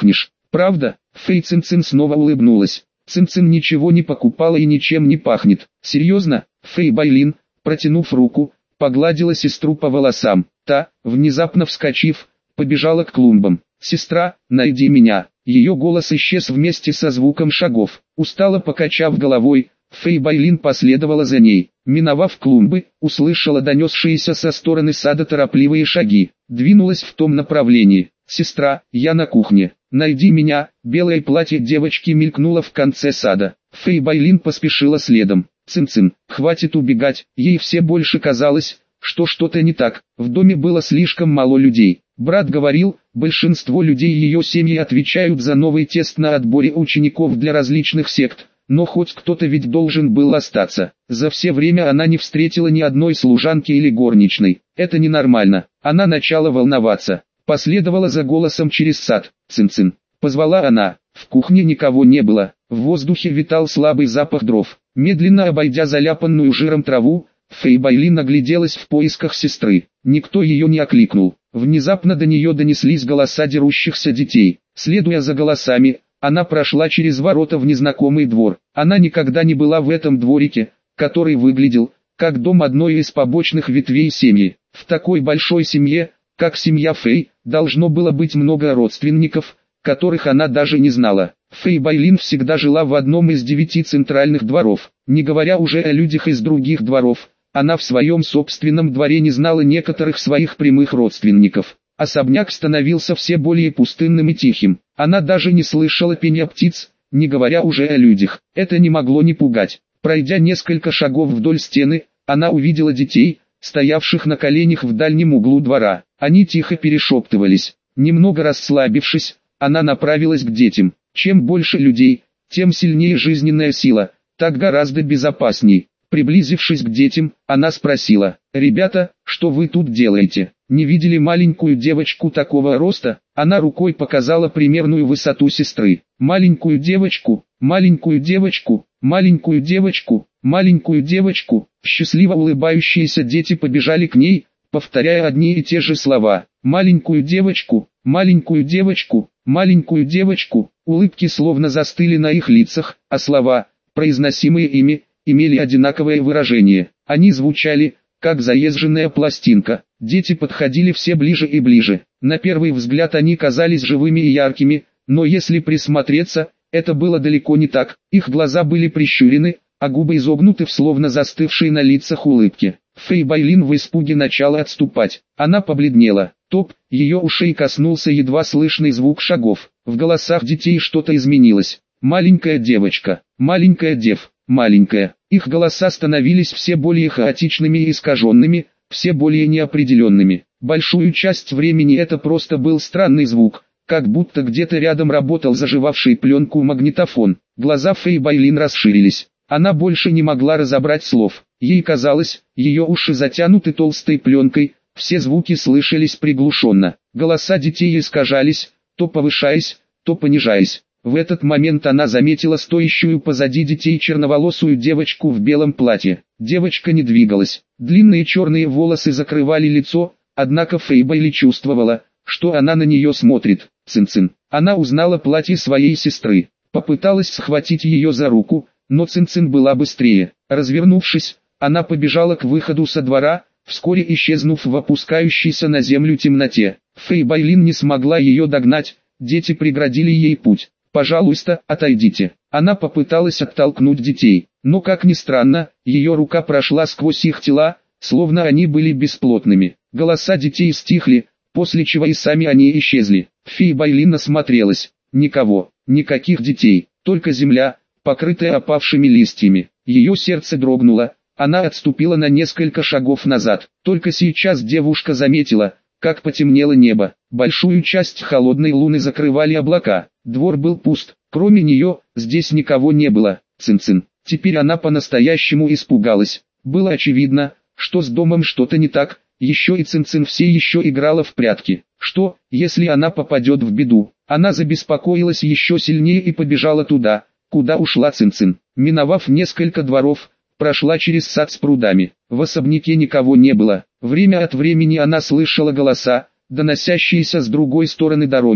Правда? Фэй Цин-Цин снова улыбнулась. Цин-Цин ничего не покупала и ничем не пахнет. Серьезно? Фэй Байлин, протянув руку, погладила сестру по волосам. Та, внезапно вскочив, побежала к клумбам. «Сестра, найди меня!» Ее голос исчез вместе со звуком шагов. Устало покачав головой, Фэй Байлин последовала за ней. Миновав клумбы, услышала донесшиеся со стороны сада торопливые шаги. Двинулась в том направлении. «Сестра, я на кухне. Найди меня!» Белое платье девочки мелькнуло в конце сада. Фэй Байлин поспешила следом. Цин-Цин, хватит убегать. Ей все больше казалось, что что-то не так. В доме было слишком мало людей. Брат говорил, большинство людей ее семьи отвечают за новый тест на отборе учеников для различных сект. Но хоть кто-то ведь должен был остаться. За все время она не встретила ни одной служанки или горничной. Это ненормально. Она начала волноваться. Последовала за голосом через сад. «Цин-Цин!» Позвала она. В кухне никого не было. В воздухе витал слабый запах дров. Медленно обойдя заляпанную жиром траву, Фэй Байлин огляделась в поисках сестры. Никто ее не окликнул. Внезапно до нее донеслись голоса дерущихся детей. Следуя за голосами, она прошла через ворота в незнакомый двор. Она никогда не была в этом дворике, который выглядел, как дом одной из побочных ветвей семьи. В такой большой семье, как семья Фэй, должно было быть много родственников, которых она даже не знала. Фэй Байлин всегда жила в одном из 9 центральных дворов. Не говоря уже о людях из других дворов, она в своем собственном дворе не знала некоторых своих прямых родственников. Особняк становился все более пустынным и тихим. Она даже не слышала пения птиц, не говоря уже о людях. Это не могло не пугать. Пройдя несколько шагов вдоль стены, она увидела детей, стоявших на коленях в дальнем углу двора. Они тихо перешептывались. Немного расслабившись, она направилась к детям. Чем больше людей, тем сильнее жизненная сила, так гораздо безопасней. Приблизившись к детям, она спросила: «Ребята, что вы тут делаете? Не видели маленькую девочку такого роста?» Она рукой показала примерную высоту сестры. «Маленькую девочку, маленькую девочку, маленькую девочку, маленькую девочку». Счастливо улыбающиеся дети побежали к ней, повторяя одни и те же слова. «Маленькую девочку, маленькую девочку, маленькую девочку». Улыбки словно застыли на их лицах, а слова, произносимые ими, имели одинаковое выражение. Они звучали, как заезженная пластинка. Дети подходили все ближе и ближе. На первый взгляд они казались живыми и яркими, но если присмотреться, это было далеко не так. Их глаза были прищурены, а губы изогнуты в словно застывшие на лицах улыбки. Фэй Байлин в испуге начала отступать. Она побледнела. Топ, ее ушей коснулся едва слышный звук шагов. В голосах детей что-то изменилось. «Маленькая девочка, маленькая дев, маленькая». Их голоса становились все более хаотичными и искаженными, все более неопределенными. Большую часть времени это просто был странный звук, как будто где-то рядом работал заживавший пленку магнитофон. Глаза Фэй Байлин расширились. Она больше не могла разобрать слов. Ей казалось, ее уши затянуты толстой пленкой, все звуки слышались приглушенно. Голоса детей искажались, то повышаясь, то понижаясь. В этот момент она заметила стоящую позади детей черноволосую девочку в белом платье. Девочка не двигалась. Длинные черные волосы закрывали лицо, однако Фэй Байли чувствовала, что она на нее смотрит. Цин-Цин. Она узнала платье своей сестры. Попыталась схватить ее за руку, но Цин-Цин была быстрее. Развернувшись, она побежала к выходу со двора, вскоре исчезнув в опускающейся на землю темноте. Фэй Байлин не смогла ее догнать, дети преградили ей путь. «Пожалуйста, отойдите». Она попыталась оттолкнуть детей, но как ни странно, ее рука прошла сквозь их тела, словно они были бесплотными. Голоса детей стихли, после чего и сами они исчезли. Фэй Байлин осмотрелась. Никого, никаких детей, только земля, покрытая опавшими листьями. Ее сердце дрогнуло, она отступила на несколько шагов назад. Только сейчас девушка заметила, как потемнело небо. Большую часть холодной луны закрывали облака. Двор был пуст, кроме нее, здесь никого не было. Цин-Цин. Теперь она по-настоящему испугалась. Было очевидно, что с домом что-то не так, еще и Цин-Цин все еще играла в прятки. Что, если она попадет в беду? Она забеспокоилась еще сильнее и побежала туда, куда ушла Цин-Цин. Миновав несколько дворов, прошла через сад с прудами. В особняке никого не было. Время от времени она слышала голоса, доносящиеся с другой стороны дороги,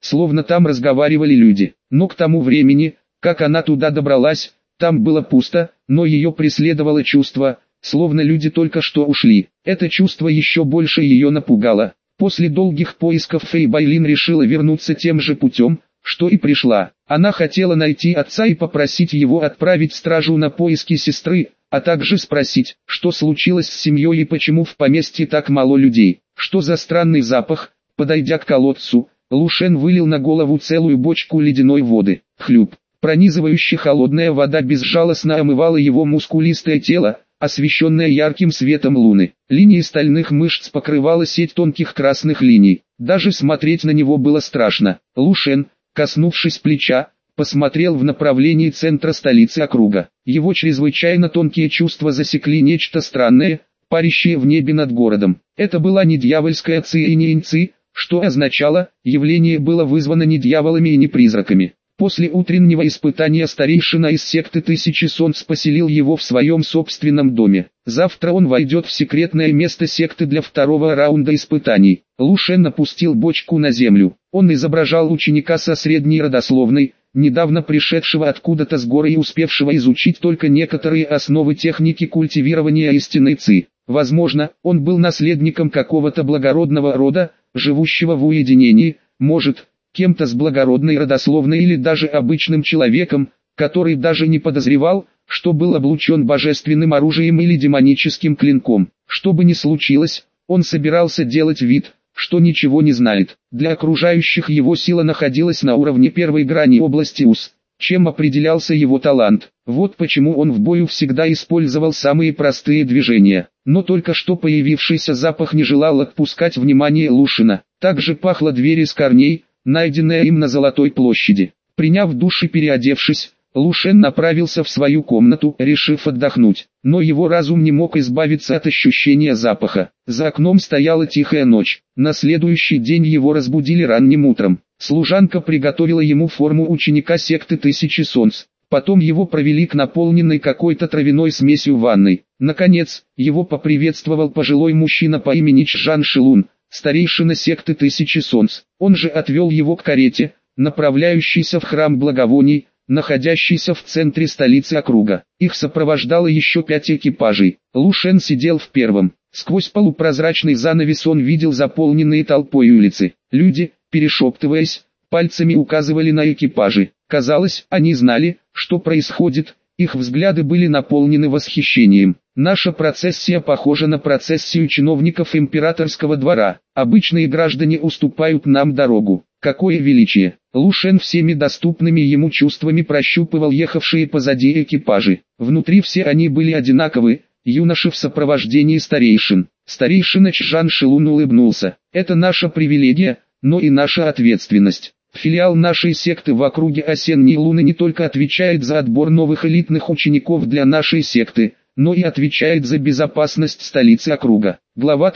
словно там разговаривали люди. Но к тому времени, как она туда добралась, там было пусто, но ее преследовало чувство, словно люди только что ушли. Это чувство еще больше ее напугало. После долгих поисков Фэй Байлин решила вернуться тем же путем, что и пришла. Она хотела найти отца и попросить его отправить стражу на поиски сестры, а также спросить, что случилось с семьей и почему в поместье так мало людей. Что за странный запах? Подойдя к колодцу, Лу Шен вылил на голову целую бочку ледяной воды. Хлюп. Пронизывающая холодная вода безжалостно омывала его мускулистое тело, освещенное ярким светом луны. Линии стальных мышц покрывала сеть тонких красных линий. Даже смотреть на него было страшно. Лу Шен, коснувшись плеча, посмотрел в направлении центра столицы округа. Его чрезвычайно тонкие чувства засекли нечто странное, парящее в небе над городом. Это была не дьявольская ци и не инци, что означало, явление было вызвано не дьяволами и не призраками. После утреннего испытания старейшина из секты Тысячи Солнц поселил его в своем собственном доме. Завтра он войдет в секретное место секты для второго раунда испытаний. Лу Шен опустил бочку на землю. Он изображал ученика со средней родословной, недавно пришедшего откуда-то с горы и успевшего изучить только некоторые основы техники культивирования истинной ци. Возможно, он был наследником какого-то благородного рода, живущего в уединении, может, кем-то с благородной родословной или даже обычным человеком, который даже не подозревал, что был облучен божественным оружием или демоническим клинком. Что бы ни случилось, он собирался делать вид, что ничего не знает. Для окружающих его сила находилась на уровне первой грани области ус, чем определялся его талант. Вот почему он в бою всегда использовал самые простые движения. Но только что появившийся запах не желал отпускать внимание Лушина. Также пахла дверь из корней, найденная им на Золотой площади. Приняв душ и переодевшись, Лу Шен направился в свою комнату, решив отдохнуть. Но его разум не мог избавиться от ощущения запаха. За окном стояла тихая ночь. На следующий день его разбудили ранним утром. Служанка приготовила ему форму ученика секты Тысячи Солнц. Потом его провели к наполненной какой-то травяной смесью ванной. Наконец, его поприветствовал пожилой мужчина по имени Чжан Шилун, старейшина секты Тысячи Солнц. Он же отвел его к карете, направляющейся в храм благовоний, находящийся в центре столицы округа. Их сопровождало еще 5 экипажей. Лу Шен сидел в первом. Сквозь полупрозрачный занавес он видел заполненные толпой улицы. Люди, перешептываясь, пальцами указывали на экипажи. Казалось, они знали, что происходит, их взгляды были наполнены восхищением. Наша процессия похожа на процессию чиновников императорского двора. Обычные граждане уступают нам дорогу. Какое величие! Лу Шен всеми доступными ему чувствами прощупывал ехавшие позади экипажи. Внутри все они были одинаковы, юноши в сопровождении старейшин. Старейшина Чжан Шилун улыбнулся. Это наша привилегия, но и наша ответственность. Филиал нашей секты в округе Осенней Луны не только отвечает за отбор новых элитных учеников для нашей секты, но и отвечает за безопасность столицы округа. Глава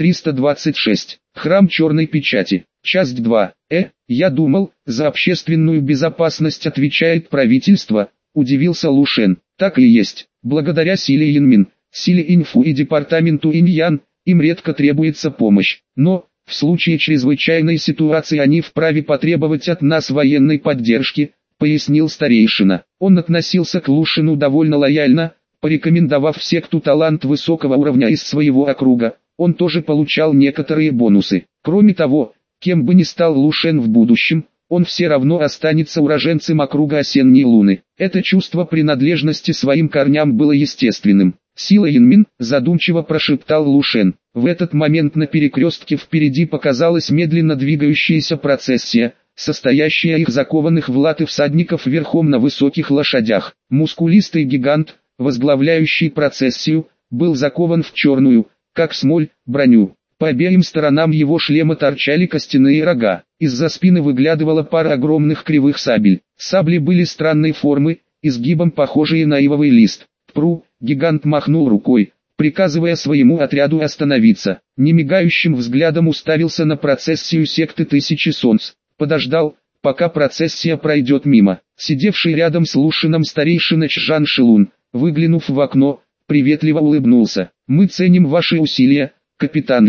326. Храм Черной Печати. Часть 2. Я думал, за общественную безопасность отвечает правительство, удивился Лу Шен. Так и есть. Благодаря силе Инмин, силе Инфу и департаменту Иньян, им редко требуется помощь. Но, в случае чрезвычайной ситуации они вправе потребовать от нас военной поддержки, пояснил старейшина. Он относился к Лу Шену довольно лояльно, порекомендовав секту талант высокого уровня из своего округа. Он тоже получал некоторые бонусы. Кроме того, кем бы ни стал Лу Шен в будущем, он все равно останется уроженцем округа Осенней Луны. Это чувство принадлежности своим корням было естественным. «Сила Инмин», задумчиво прошептал Лу Шен. В этот момент на перекрестке впереди показалась медленно двигающаяся процессия, состоящая из закованных в латы всадников верхом на высоких лошадях. Мускулистый гигант, возглавляющий процессию, был закован в черную, как смоль, броню. По обеим сторонам его шлема торчали костяные рога. Из-за спины выглядывала пара огромных кривых сабель. Сабли были странной формы, изгибом похожие на ивовый лист. «Пру!» — гигант махнул рукой, приказывая своему отряду остановиться. Немигающим взглядом уставился на процессию секты Тысячи Солнц. Подождал, пока процессия пройдет мимо. Сидевший рядом с Лу Шеном старейшина Чжан Шилун, выглянув в окно, приветливо улыбнулся. «Мы ценим ваши усилия, капитан Ли.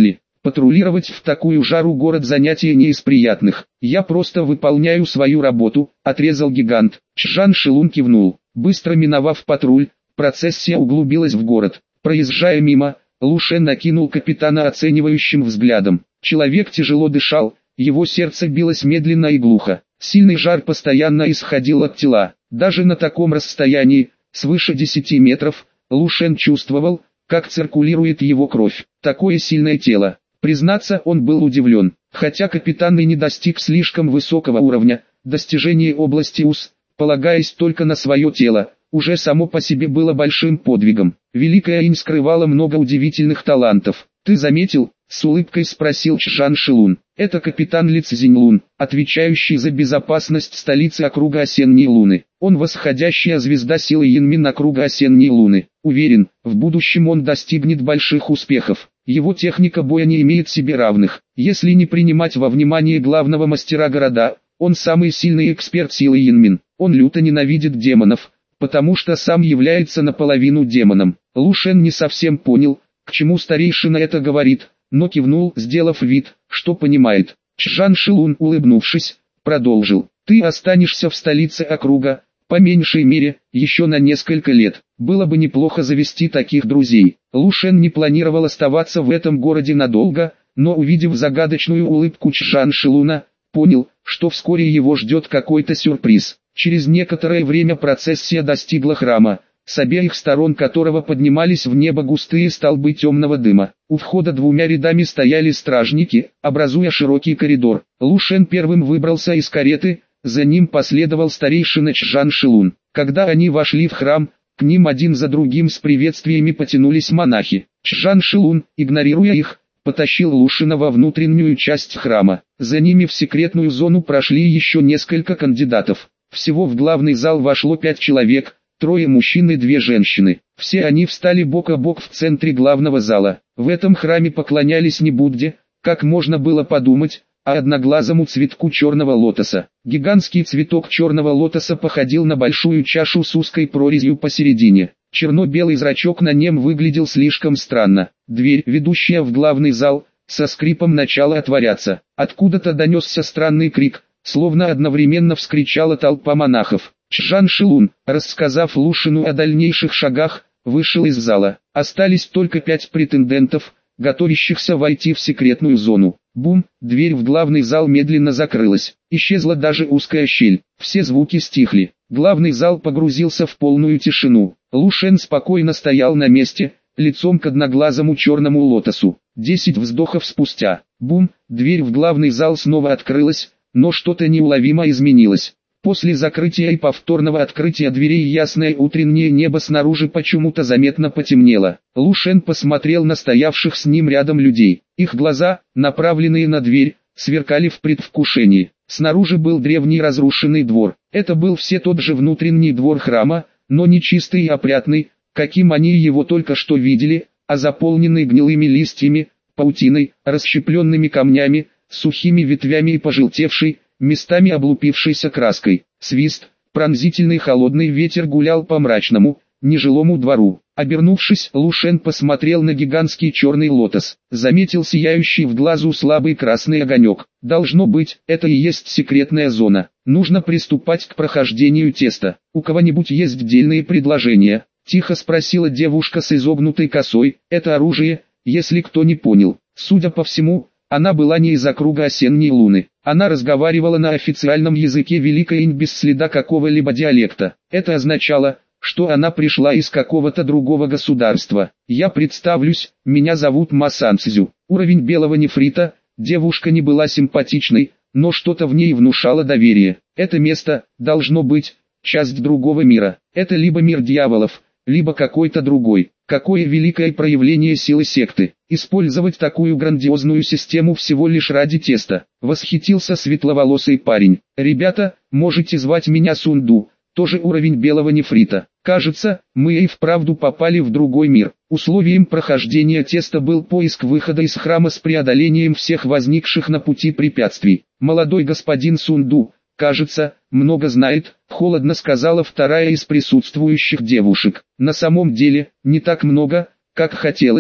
Патрулировать в такую жару город занятие не из приятных. Я просто выполняю свою работу, отрезал гигант. Чжан Шилун кивнул. Быстро миновав патруль, процессия углубилась в город. Проезжая мимо, Лу Шен накинул капитана оценивающим взглядом. Человек тяжело дышал, его сердце билось медленно и глухо. Сильный жар постоянно исходил от тела. Даже на таком расстоянии, свыше 10 метров, Лу Шен чувствовал, как циркулирует его кровь. Такое сильное тело. Признаться, он был удивлен. Хотя капитан и не достиг слишком высокого уровня, достижение области УС, полагаясь только на свое тело, уже само по себе было большим подвигом. Великая Инь скрывала много удивительных талантов. «Ты заметил?» — с улыбкой спросил Чжан Шилун. «Это капитан Ли Цзиньлун, отвечающий за безопасность столицы округа Осенней Луны. Он восходящая звезда силы Янмин округа Осенней Луны. Уверен, в будущем он достигнет больших успехов. Его техника боя не имеет себе равных. Если не принимать во внимание главного мастера города, он самый сильный эксперт силы Янмин. Он люто ненавидит демонов, потому что сам является наполовину демоном». Лу Шен не совсем понял, к чему старейшина это говорит, но кивнул, сделав вид, что понимает. Чжан Шилун, улыбнувшись, продолжил. «Ты останешься в столице округа, по меньшей мере, еще на несколько лет. Было бы неплохо завести таких друзей». Лу Шен не планировал оставаться в этом городе надолго, но увидев загадочную улыбку Чжан Шилуна, понял, что вскоре его ждет какой-то сюрприз. Через некоторое время процессия достигла храма, с обеих сторон которого поднимались в небо густые столбы темного дыма. У входа двумя рядами стояли стражники, образуя широкий коридор. Лу Шен первым выбрался из кареты, за ним последовал старейшина Чжан Шилун. Когда они вошли в храм, к ним один за другим с приветствиями потянулись монахи. Чжан Шилун, игнорируя их, потащил Лу Шена во внутреннюю часть храма. За ними в секретную зону прошли еще несколько кандидатов. Всего в главный зал вошло 5 человек, 3 мужчин и 2 женщины. Все они встали бок о бок в центре главного зала. В этом храме поклонялись не Будде, как можно было подумать, а одноглазому цветку черного лотоса. Гигантский цветок черного лотоса походил на большую чашу с узкой прорезью посередине. Черно-белый зрачок на нем выглядел слишком странно. Дверь, ведущая в главный зал, со скрипом начала отворяться. Откуда-то донесся странный крик, словно одновременно вскричала толпа монахов. Чжан Шилун, рассказав Лу Шену о дальнейших шагах, вышел из зала. Остались только 5 претендентов, готовящихся войти в секретную зону. Бум, дверь в главный зал медленно закрылась. Исчезла даже узкая щель. Все звуки стихли. Главный зал погрузился в полную тишину. Лу Шен спокойно стоял на месте, лицом к одноглазому черному лотосу. 10 вздохов спустя. Бум, дверь в главный зал снова открылась, но что-то неуловимо изменилось. После закрытия и повторного открытия дверей ясное утреннее небо снаружи почему-то заметно потемнело. Лу Шен посмотрел на стоявших с ним рядом людей. Их глаза, направленные на дверь, сверкали в предвкушении. Снаружи был древний разрушенный двор. Это был все тот же внутренний двор храма, но не чистый и опрятный, каким они его только что видели, а заполненный гнилыми листьями, паутиной, расщепленными камнями, сухими ветвями и пожелтевшей, местами облупившейся краской. Свист, пронзительный холодный ветер гулял по мрачному, нежилому двору. Обернувшись, Лу Шен посмотрел на гигантский черный лотос. Заметил сияющий в глазу слабый красный огонек. Должно быть, это и есть секретная зона. Нужно приступать к прохождению теста. У кого-нибудь есть дельные предложения? Тихо спросила девушка с изогнутой косой. Это оружие, если кто не понял. Судя по всему, она была не из округа Осенней Луны. Она разговаривала на официальном языке Великой Инь без следа какого-либо диалекта. Это означало, что она пришла из какого-то другого государства. Я представлюсь, меня зовут Ма Сан Цзю. Уровень белого нефрита. Девушка не была симпатичной, но что-то в ней внушало доверие. Это место, должно быть, часть другого мира. Это либо мир дьяволов, либо какой-то другой. Какое великое проявление силы секты. Использовать такую грандиозную систему всего лишь ради теста. Восхитился светловолосый парень. Ребята, можете звать меня Сунду. Тоже уровень белого нефрита. Кажется, мы и вправду попали в другой мир. Условием прохождения теста был поиск выхода из храма с преодолением всех возникших на пути препятствий. Молодой господин Сунду, кажется, много знает, холодно сказала вторая из присутствующих девушек. На самом деле, не так много, как хотелось бы.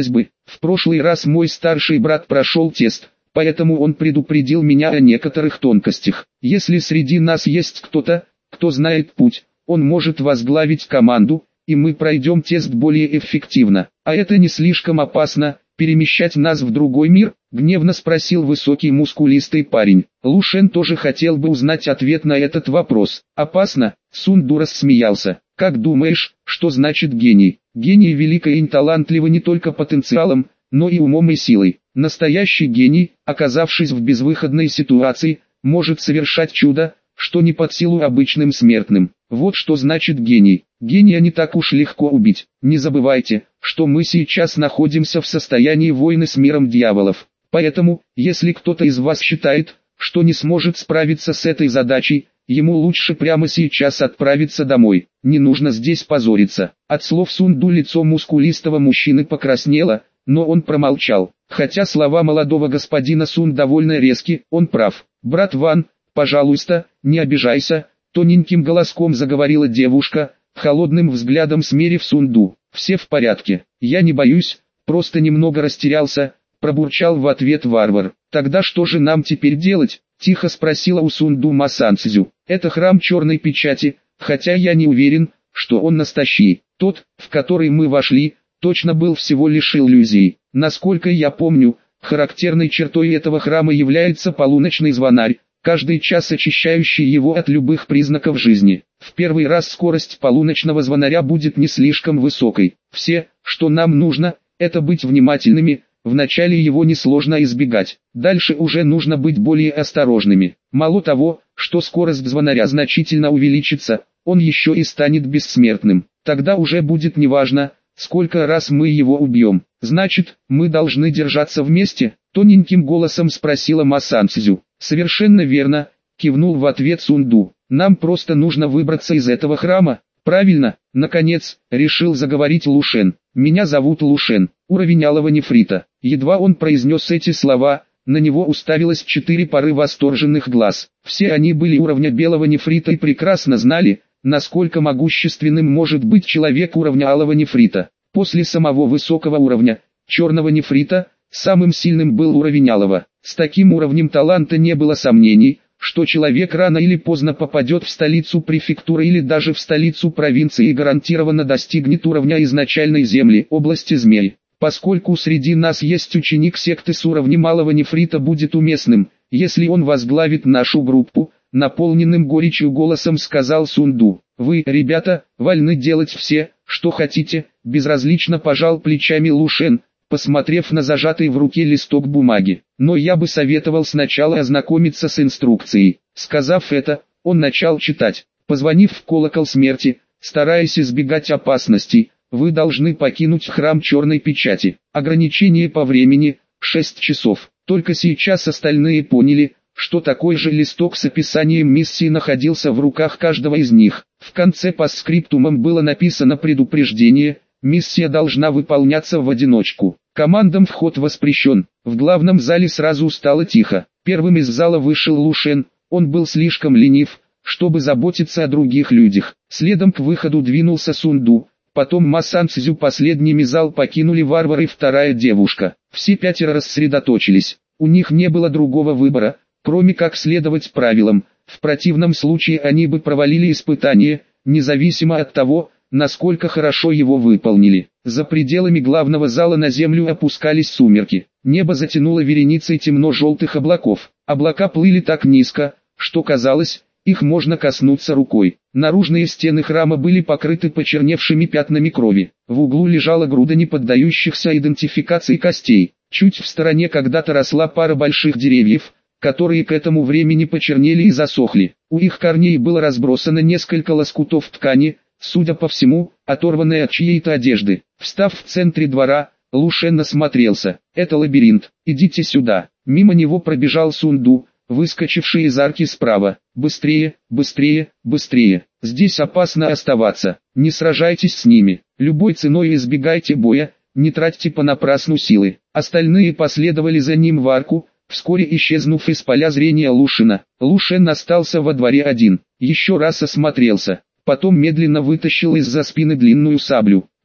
В прошлый раз мой старший брат прошел тест, поэтому он предупредил меня о некоторых тонкостях. Если среди нас есть кто-то, кто знает путь, он может возглавить команду, и мы пройдем тест более эффективно. А это не слишком опасно, перемещать нас в другой мир? Гневно спросил высокий мускулистый парень. Лу Шен тоже хотел бы узнать ответ на этот вопрос. Опасно? Сунду рассмеялся. Как думаешь, что значит гений? Гений велик и талантлив не только потенциалом, но и умом и силой. Настоящий гений, оказавшись в безвыходной ситуации, может совершать чудо, что не под силу обычным смертным. Вот что значит гений. Гения не так уж легко убить. Не забывайте, что мы сейчас находимся в состоянии войны с миром дьяволов. Поэтому, если кто-то из вас считает, что не сможет справиться с этой задачей, ему лучше прямо сейчас отправиться домой. Не нужно здесь позориться. От слов Сунду лицо мускулистого мужчины покраснело, но он промолчал. Хотя слова молодого господина Сун довольно резки, он прав. «Брат Ван, пожалуйста, не обижайся», — тоненьким голоском заговорила девушка, холодным взглядом смерив Сунду. «Все в порядке, я не боюсь, просто немного растерялся», — пробурчал в ответ варвар. «Тогда что же нам теперь делать?» — тихо спросила у Сунду Масанцзю. «Это храм черной печати, хотя я не уверен, что он настоящий. Тот, в который мы вошли, точно был всего лишь иллюзией. Насколько я помню, характерной чертой этого храма является полуночный звонарь, каждый час очищающий его от любых признаков жизни. В первый раз скорость полуночного звонаря будет не слишком высокой. Все, что нам нужно, это быть внимательными. Вначале его несложно избегать, дальше уже нужно быть более осторожными. Мало того, что скорость звонаря значительно увеличится, он еще и станет бессмертным. Тогда уже будет неважно, сколько раз мы его убьем. Значит, мы должны держаться вместе? Тоненьким голосом спросила Масанцзю. Совершенно верно, кивнул в ответ Сунду. Нам просто нужно выбраться из этого храма. Правильно, наконец, решил заговорить Лу Шен. Меня зовут Лу Шен, уровень алого нефрита. Едва он произнес эти слова, на него уставилось 4 пары восторженных глаз. Все они были уровня белого нефрита и прекрасно знали, насколько могущественным может быть человек уровня алого нефрита. После самого высокого уровня, черного нефрита, самым сильным был уровень алого. С таким уровнем таланта не было сомнений, что человек рано или поздно попадет в столицу префектуры или даже в столицу провинции и гарантированно достигнет уровня изначальной земли, области змей. Поскольку среди нас есть ученик секты с уровнем малого нефрита, будет уместным, если он возглавит нашу группу, наполненным горечью голосом сказал Сунду. Вы, ребята, вольны делать все, что хотите, безразлично пожал плечами Лу Шен, посмотрев на зажатый в руке листок бумаги. Но я бы советовал сначала ознакомиться с инструкцией. Сказав это, он начал читать. Позвонив в колокол смерти, стараясь избегать опасностей, вы должны покинуть храм черной печати. Ограничение по времени – 6 часов. Только сейчас остальные поняли, что такой же листок с описанием миссии находился в руках каждого из них. В конце постскриптумом было написано предупреждение: миссия должна выполняться в одиночку. Командам вход воспрещен. В главном зале сразу стало тихо. Первым из зала вышел Лу Шен. Он был слишком ленив, чтобы заботиться о других людях. Следом к выходу двинулся Сунду. Потом Масанцзю. Последними зал покинули варвары и вторая девушка. Все 5 рассредоточились. У них не было другого выбора, кроме как следовать правилам. В противном случае они бы провалили испытание, независимо от того, насколько хорошо его выполнили. За пределами главного зала на землю опускались сумерки. Небо затянуло вереницей темно-желтых облаков. Облака плыли так низко, что казалось, их можно коснуться рукой. Наружные стены храма были покрыты почерневшими пятнами крови. В углу лежала груда неподдающихся идентификации костей. Чуть в стороне когда-то росла пара больших деревьев, которые к этому времени почернели и засохли. У их корней было разбросано несколько лоскутов ткани, судя по всему, оторванные от чьей-то одежды. Встав в центре двора, Лу Шен осмотрелся. «Это лабиринт, идите сюда». Мимо него пробежал Сунду, выскочивший из арки справа. «Быстрее, быстрее, быстрее. Здесь опасно оставаться. Не сражайтесь с ними. Любой ценой избегайте боя, не тратьте понапрасну силы». Остальные последовали за ним в арку, вскоре исчезнув из поля зрения Лу Шена. Лу Шен остался во дворе один. Еще раз осмотрелся. Потом медленно вытащил из-за спины длинную саблю. Бум!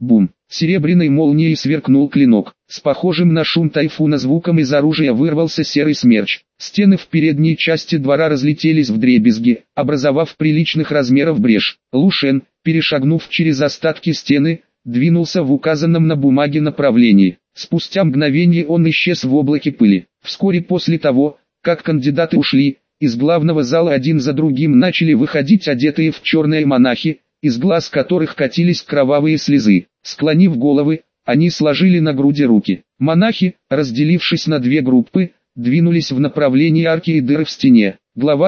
Серебряной молнией сверкнул клинок. С похожим на шум тайфуна звуком из оружия вырвался серый смерч. Стены в передней части двора разлетелись вдребезги, образовав приличных размеров брешь. Лу Шен, перешагнув через остатки стены, двинулся в указанном на бумаге направлении. Спустя мгновение он исчез в облаке пыли. Вскоре после того, как кандидаты ушли, из главного зала один за другим начали выходить одетые в черные монахи, из глаз которых катились кровавые слезы. Склонив головы, они сложили на груди руки. Монахи, разделившись на две группы, двинулись в направлении арки и дыры в стене. Глава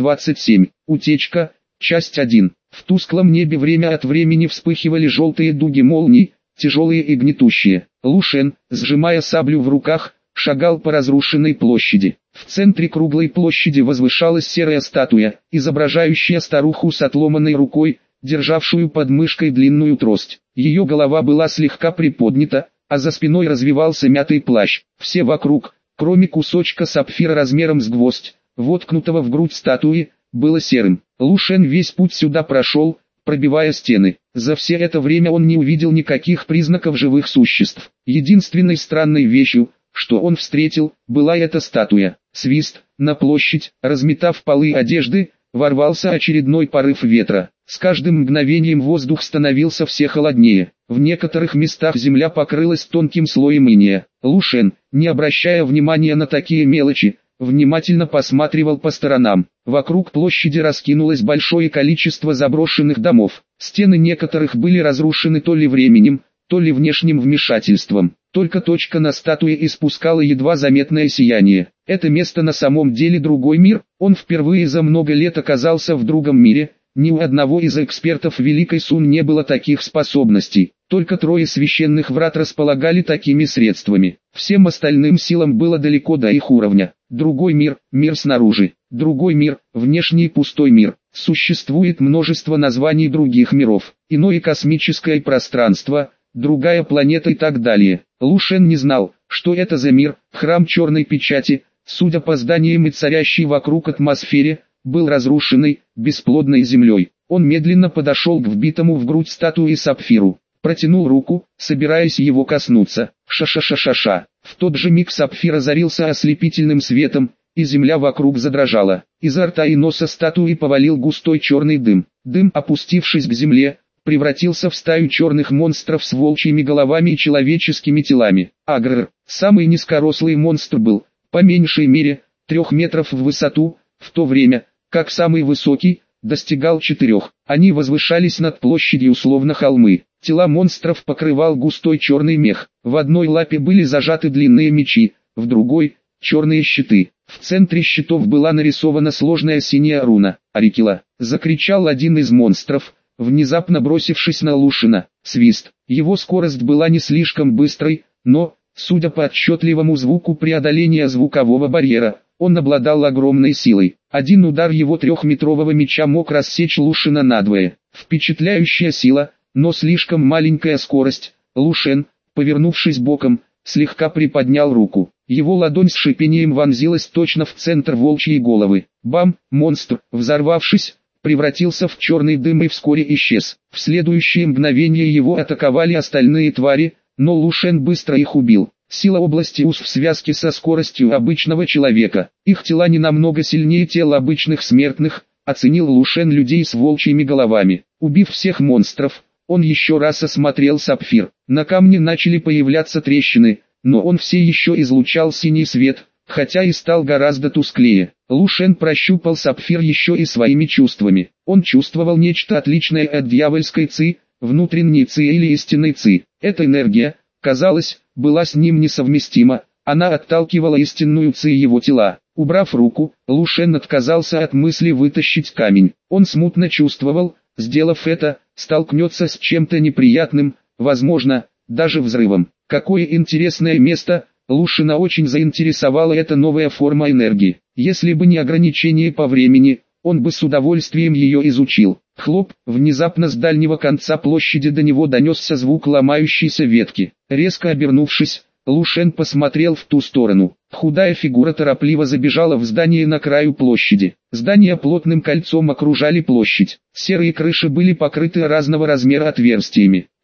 327. Утечка. Часть 1. В тусклом небе время от времени вспыхивали желтые дуги молний, тяжелые и гнетущие. Лу Шен, сжимая саблю в руках, шагал по разрушенной площади. В центре круглой площади возвышалась серая статуя, изображающая старуху с отломанной рукой, державшую под мышкой длинную трость. Ее голова была слегка приподнята, а за спиной развивался мятый плащ. Все вокруг, кроме кусочка сапфира размером с гвоздь, воткнутого в грудь статуи, было серым. Лу Шен весь путь сюда прошел, пробивая стены. За все это время он не увидел никаких признаков живых существ. Единственной странной вещью, что он встретил, была эта статуя. Свист, на площадь, разметав полы одежды, ворвался очередной порыв ветра. С каждым мгновением воздух становился все холоднее. В некоторых местах земля покрылась тонким слоем инея. Лу Шен, не обращая внимания на такие мелочи, внимательно посматривал по сторонам. Вокруг площади раскинулось большое количество заброшенных домов. Стены некоторых были разрушены то ли временем, то ли внешним вмешательством. Только точка на статуе испускала едва заметное сияние. Это место на самом деле другой мир. Он впервые за много лет оказался в другом мире. Ни у одного из экспертов Великой Сун не было таких способностей. Только трое священных врат располагали такими средствами. Всем остальным силам было далеко до их уровня. Другой мир, мир снаружи. Другой мир, внешний пустой мир. Существует множество названий других миров. Иное космическое пространство, другая планета и так далее. Лу Шен не знал, что это за мир. Храм Черной Печати, судя по зданиям и царящей вокруг атмосфере, был разрушенной, бесплодной землей. Он медленно подошел к вбитому в грудь статуи сапфиру. Протянул руку, собираясь его коснуться. Ша-ша-ша-ша-ша. В тот же миг сапфир озарился ослепительным светом, и земля вокруг задрожала. Изо рта и носа статуи повалил густой черный дым. Дым, опустившись к земле, превратился в стаю черных монстров с волчьими головами и человеческими телами. Агрр. Самый низкорослый монстр был, по меньшей мере, 3 метров в высоту, в то время, как самый высокий, достигал 4. Они возвышались над площадью словно холмы. Тела монстров покрывал густой черный мех. В одной лапе были зажаты длинные мечи, в другой – черные щиты. В центре щитов была нарисована сложная синяя руна. «Арикила!» – закричал один из монстров, внезапно бросившись на Лу Шена. Свист. Его скорость была не слишком быстрой, но, судя по отчетливому звуку преодоления звукового барьера, он обладал огромной силой. Один удар его 3-метрового меча мог рассечь Лу Шена надвое. Впечатляющая сила, но слишком маленькая скорость. Лу Шен, повернувшись боком, слегка приподнял руку. Его ладонь с шипением вонзилась точно в центр волчьей головы. Бам! Монстр, взорвавшись, превратился в черный дым и вскоре исчез. В следующее мгновение его атаковали остальные твари, но Лу Шен быстро их убил. Сила области УС в связке со скоростью обычного человека. Их тела не намного сильнее тел обычных смертных, оценил Лу Шен людей с волчьими головами. Убив всех монстров, он еще раз осмотрел сапфир. На камне начали появляться трещины, но он все еще излучал синий свет, хотя и стал гораздо тусклее. Лу Шен прощупал сапфир еще и своими чувствами. Он чувствовал нечто отличное от дьявольской ци, внутренней ци или истинной ци. Эта энергия, казалось, была с ним несовместима, она отталкивала истинную ци его тела. Убрав руку, Лу Шен отказался от мысли вытащить камень. Он смутно чувствовал, сделав это, столкнется с чем-то неприятным, возможно, даже взрывом. Какое интересное место! Лу Шена очень заинтересовала эта новая форма энергии. Если бы не ограничение по времени, он бы с удовольствием ее изучил. Хлоп, внезапно с дальнего конца площади до него донесся звук ломающейся ветки. Резко обернувшись, Лу Шен посмотрел в ту сторону. Худая фигура торопливо забежала в здание на краю площади. Здания плотным кольцом окружали площадь. Серые крыши были покрыты разного размера отверстиями.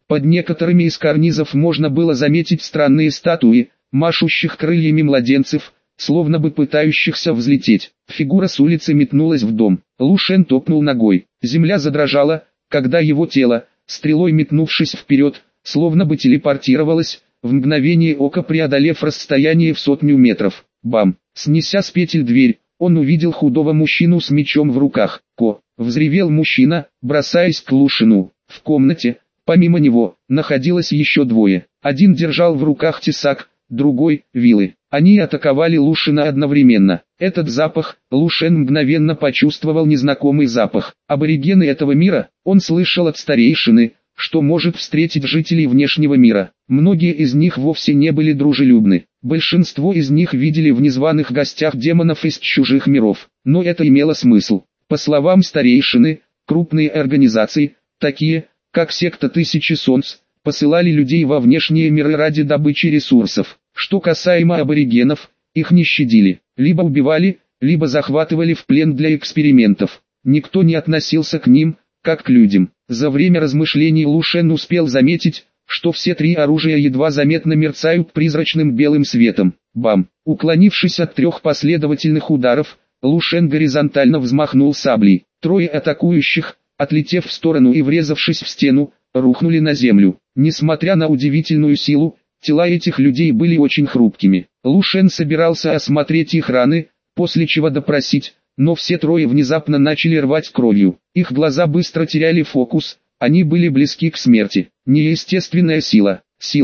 Под некоторыми из карнизов можно было заметить странные статуи, машущих крыльями младенцев, словно бы пытающихся взлететь. Фигура с улицы метнулась в дом. Лу Шен топнул ногой. Земля задрожала, когда его тело, стрелой метнувшись вперед, словно бы телепортировалось, в мгновение ока преодолев расстояние в 100 метров. Бам! Снеся с петель дверь, он увидел худого мужчину с мечом в руках. «Ко!» — взревел мужчина, бросаясь к Лу Шену. В комнате, помимо него, находилось еще двое. Один держал в руках тесак, другой — вилы. Они атаковали Лу Шена одновременно. Этот запах, Лу Шен мгновенно почувствовал незнакомый запах. Аборигены этого мира, он слышал от старейшины, что может встретить жителей внешнего мира. Многие из них вовсе не были дружелюбны. Большинство из них видели в незваных гостях демонов из чужих миров. Но это имело смысл. По словам старейшины, крупные организации, такие, как секта Тысячи Солнц, посылали людей во внешние миры ради добычи ресурсов. Что касаемо аборигенов, их не щадили. Либо убивали, либо захватывали в плен для экспериментов. Никто не относился к ним, как к людям. За время размышлений Лу Шен успел заметить, что все три оружия едва заметно мерцают призрачным белым светом. Бам! Уклонившись от 3 последовательных ударов, Лу Шен горизонтально взмахнул саблей. Трое атакующих, отлетев в сторону и врезавшись в стену, рухнули на землю. Несмотря на удивительную силу, тела этих людей были очень хрупкими. Лу Шен собирался осмотреть их раны, после чего допросить, но все трое внезапно начали рвать кровью. Их глаза быстро теряли фокус, они были близки к смерти. Неестественная сила,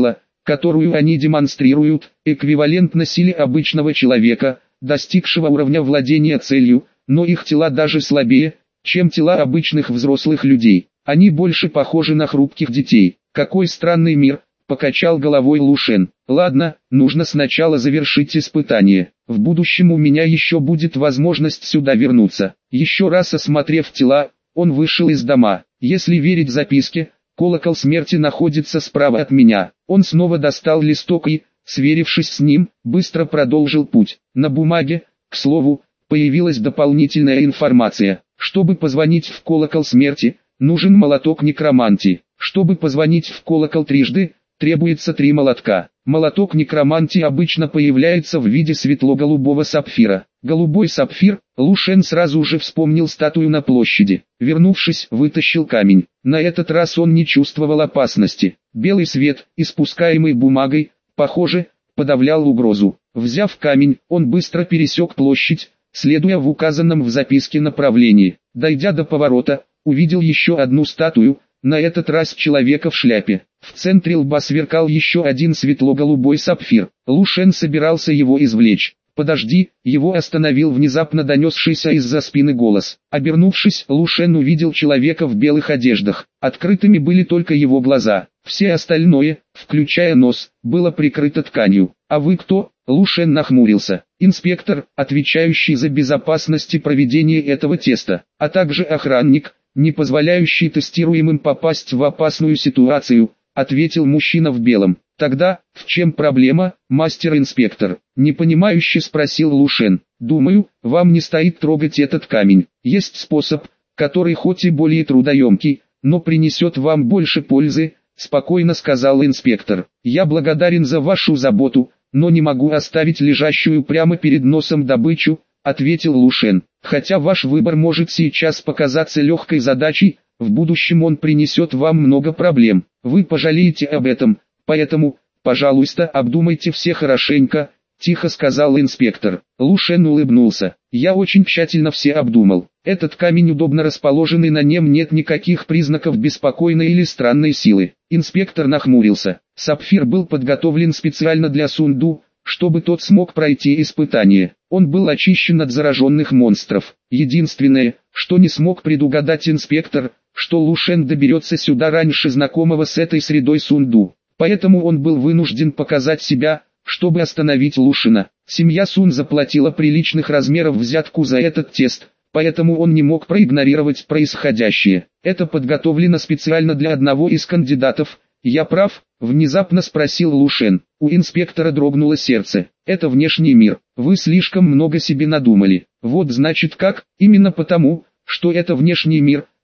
которую они демонстрируют, эквивалентна силе обычного человека, достигшего уровня владения целью, но их тела даже слабее, чем тела обычных взрослых людей. Они больше похожи на хрупких детей. Какой странный мир, покачал головой Лу Шен. Ладно, нужно сначала завершить испытание. В будущем у меня еще будет возможность сюда вернуться. Еще раз осмотрев тела, он вышел из дома. Если верить записке, колокол смерти находится справа от меня. Он снова достал листок и, сверившись с ним, быстро продолжил путь. На бумаге, к слову, появилась дополнительная информация. Чтобы позвонить в колокол смерти, нужен молоток некромантии. Чтобы позвонить в колокол трижды, требуется 3 молотка. Молоток некромантии обычно появляется в виде светло-голубого сапфира. Голубой сапфир, Лу Шен сразу же вспомнил статую на площади. Вернувшись, вытащил камень. На этот раз он не чувствовал опасности. Белый свет, испускаемый бумагой, похоже, подавлял угрозу. Взяв камень, он быстро пересек площадь, следуя в указанном в записке направлении. Дойдя до поворота, увидел еще одну статую, на этот раз человека в шляпе. В центре лба сверкал еще один светло-голубой сапфир. Лу Шен собирался его извлечь. «Подожди!» Его остановил внезапно донесшийся из-за спины голос. Обернувшись, Лу Шен увидел человека в белых одеждах. Открытыми были только его глаза. Все остальное, включая нос, было прикрыто тканью. «А вы кто?» Лу Шен нахмурился. «Инспектор, отвечающий за безопасность и проведение этого теста, а также охранник, не позволяющий тестируемым попасть в опасную ситуацию», ответил мужчина в белом. «Тогда, в чем проблема, мастер-инспектор?» Непонимающе спросил Лу Шен. «Думаю, вам не стоит трогать этот камень. Есть способ, который хоть и более трудоемкий, но принесет вам больше пользы», спокойно сказал инспектор. «Я благодарен за вашу заботу, но не могу оставить лежащую прямо перед носом добычу», ответил Лу Шен. «Хотя ваш выбор может сейчас показаться легкой задачей, в будущем он принесет вам много проблем. Вы пожалеете об этом, поэтому, пожалуйста, обдумайте все хорошенько», тихо сказал инспектор. Лу Шен улыбнулся. «Я очень тщательно все обдумал. Этот камень удобно расположен и на нем нет никаких признаков беспокойной или странной силы». Инспектор нахмурился. Сапфир был подготовлен специально для Сунду, чтобы тот смог пройти испытание. Он был очищен от зараженных монстров. Единственное, что не смог предугадать инспектор, что Лу Шен доберется сюда раньше знакомого с этой средой Сунду. Поэтому он был вынужден показать себя, чтобы остановить Лу Шена. Семья Сун заплатила приличных размеров взятку за этот тест, поэтому он не мог проигнорировать происходящее. Это подготовлено специально для одного из кандидатов. «Я прав?» — внезапно спросил Лу Шен. У инспектора дрогнуло сердце. «Это внешний мир. Вы слишком много себе надумали». «Вот значит как, именно потому, что это внешний мир,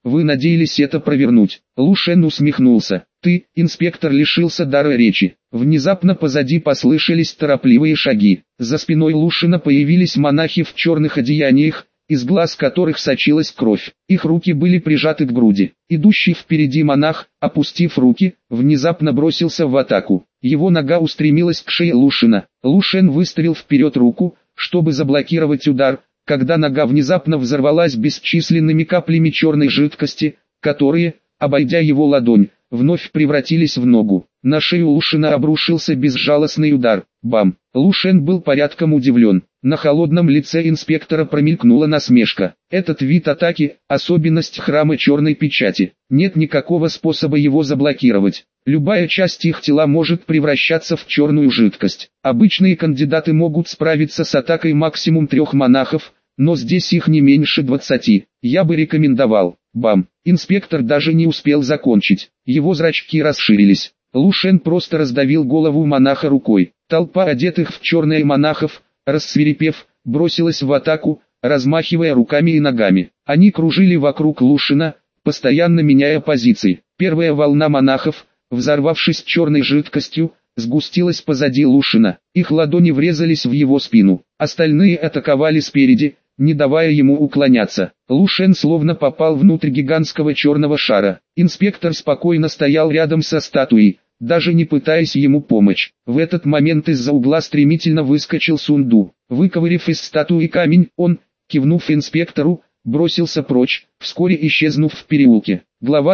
Вы надеялись это провернуть. Лу Шен усмехнулся. Ты, инспектор, лишился дара речи. Внезапно позади послышались торопливые шаги. За спиной Лушина появились монахи в черных одеяниях, из глаз которых сочилась кровь. Их руки были прижаты к груди. Идущий впереди монах, опустив руки, внезапно бросился в атаку. Его нога устремилась к шее Лушина. Лу Шен выставил вперед руку, чтобы заблокировать удар, когда нога внезапно взорвалась бесчисленными каплями черной жидкости, которые, обойдя его ладонь, вновь превратились в ногу. На шею Лушина обрушился безжалостный удар. Бам! Лу Шен был порядком удивлен. На холодном лице инспектора промелькнула насмешка. Этот вид атаки – особенность храма черной печати. Нет никакого способа его заблокировать. Любая часть их тела может превращаться в черную жидкость. Обычные кандидаты могут справиться с атакой максимум 3 монахов, но здесь их не меньше 20. Я бы рекомендовал. Бам! Инспектор даже не успел закончить. Его зрачки расширились. Лу Шен просто раздавил голову монаха рукой. Толпа одетых в черное монахов, рассвирепев, бросилась в атаку, размахивая руками и ногами. Они кружили вокруг Лушина, постоянно меняя позиции. Первая волна монахов, взорвавшись черной жидкостью, сгустилась позади Лушина. Их ладони врезались в его спину. Остальные атаковали спереди, не давая ему уклоняться. Лу Шен словно попал внутрь гигантского черного шара. Инспектор спокойно стоял рядом со статуей, даже не пытаясь ему помочь. В этот момент из-за угла стремительно выскочил Сунду. Выковырив из статуи камень, он, кивнув инспектору, бросился прочь, вскоре исчезнув в переулке. Глава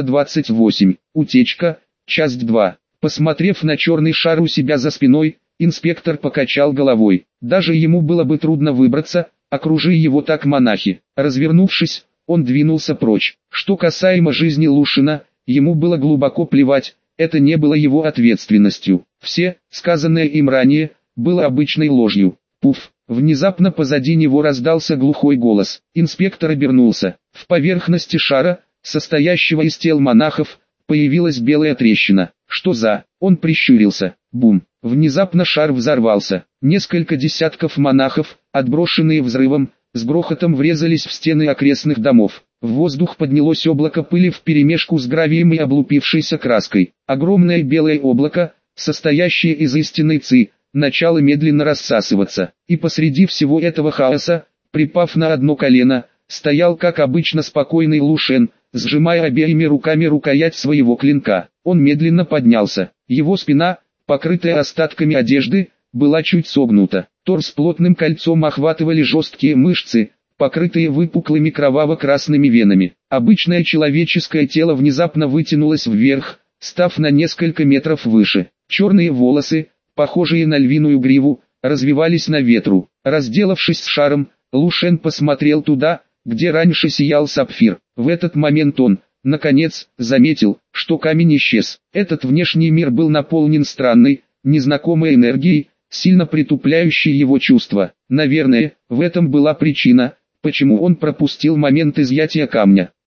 328. Утечка. Часть 2. Посмотрев на черный шар у себя за спиной, инспектор покачал головой. Даже ему было бы трудно выбраться, окружи его так монахи. Развернувшись, он двинулся прочь. Что касаемо жизни Лушина, ему было глубоко плевать, это не было его ответственностью. Все, сказанное им ранее, было обычной ложью. Пуф! Внезапно позади него раздался глухой голос. Инспектор обернулся. В поверхности шара, состоящего из тел монахов, появилась белая трещина. Что за? Он прищурился. Бум! Внезапно шар взорвался. Несколько десятков монахов, отброшенные взрывом, с грохотом врезались в стены окрестных домов. В воздух поднялось облако пыли вперемешку с гравием и облупившейся краской. Огромное белое облако, состоящее из истинной ци, начало медленно рассасываться. И посреди всего этого хаоса, припав на одно колено, стоял как обычно спокойный Лу Шен, сжимая обеими руками рукоять своего клинка. Он медленно поднялся. Его спина, покрытая остатками одежды, была чуть согнута. Торс плотным кольцом охватывали жесткие мышцы, покрытые выпуклыми кроваво-красными венами. Обычное человеческое тело внезапно вытянулось вверх, став на несколько метров выше. Черные волосы, похожие на львиную гриву, развивались на ветру. Разделавшись с шаром, Лу Шен посмотрел туда, где раньше сиял сапфир. В этот момент он, наконец, заметил, что камень исчез. Этот внешний мир был наполнен странной, незнакомой энергией, сильно притупляющей его чувства. Наверное, в этом была причина, почему он пропустил момент изъятия камня.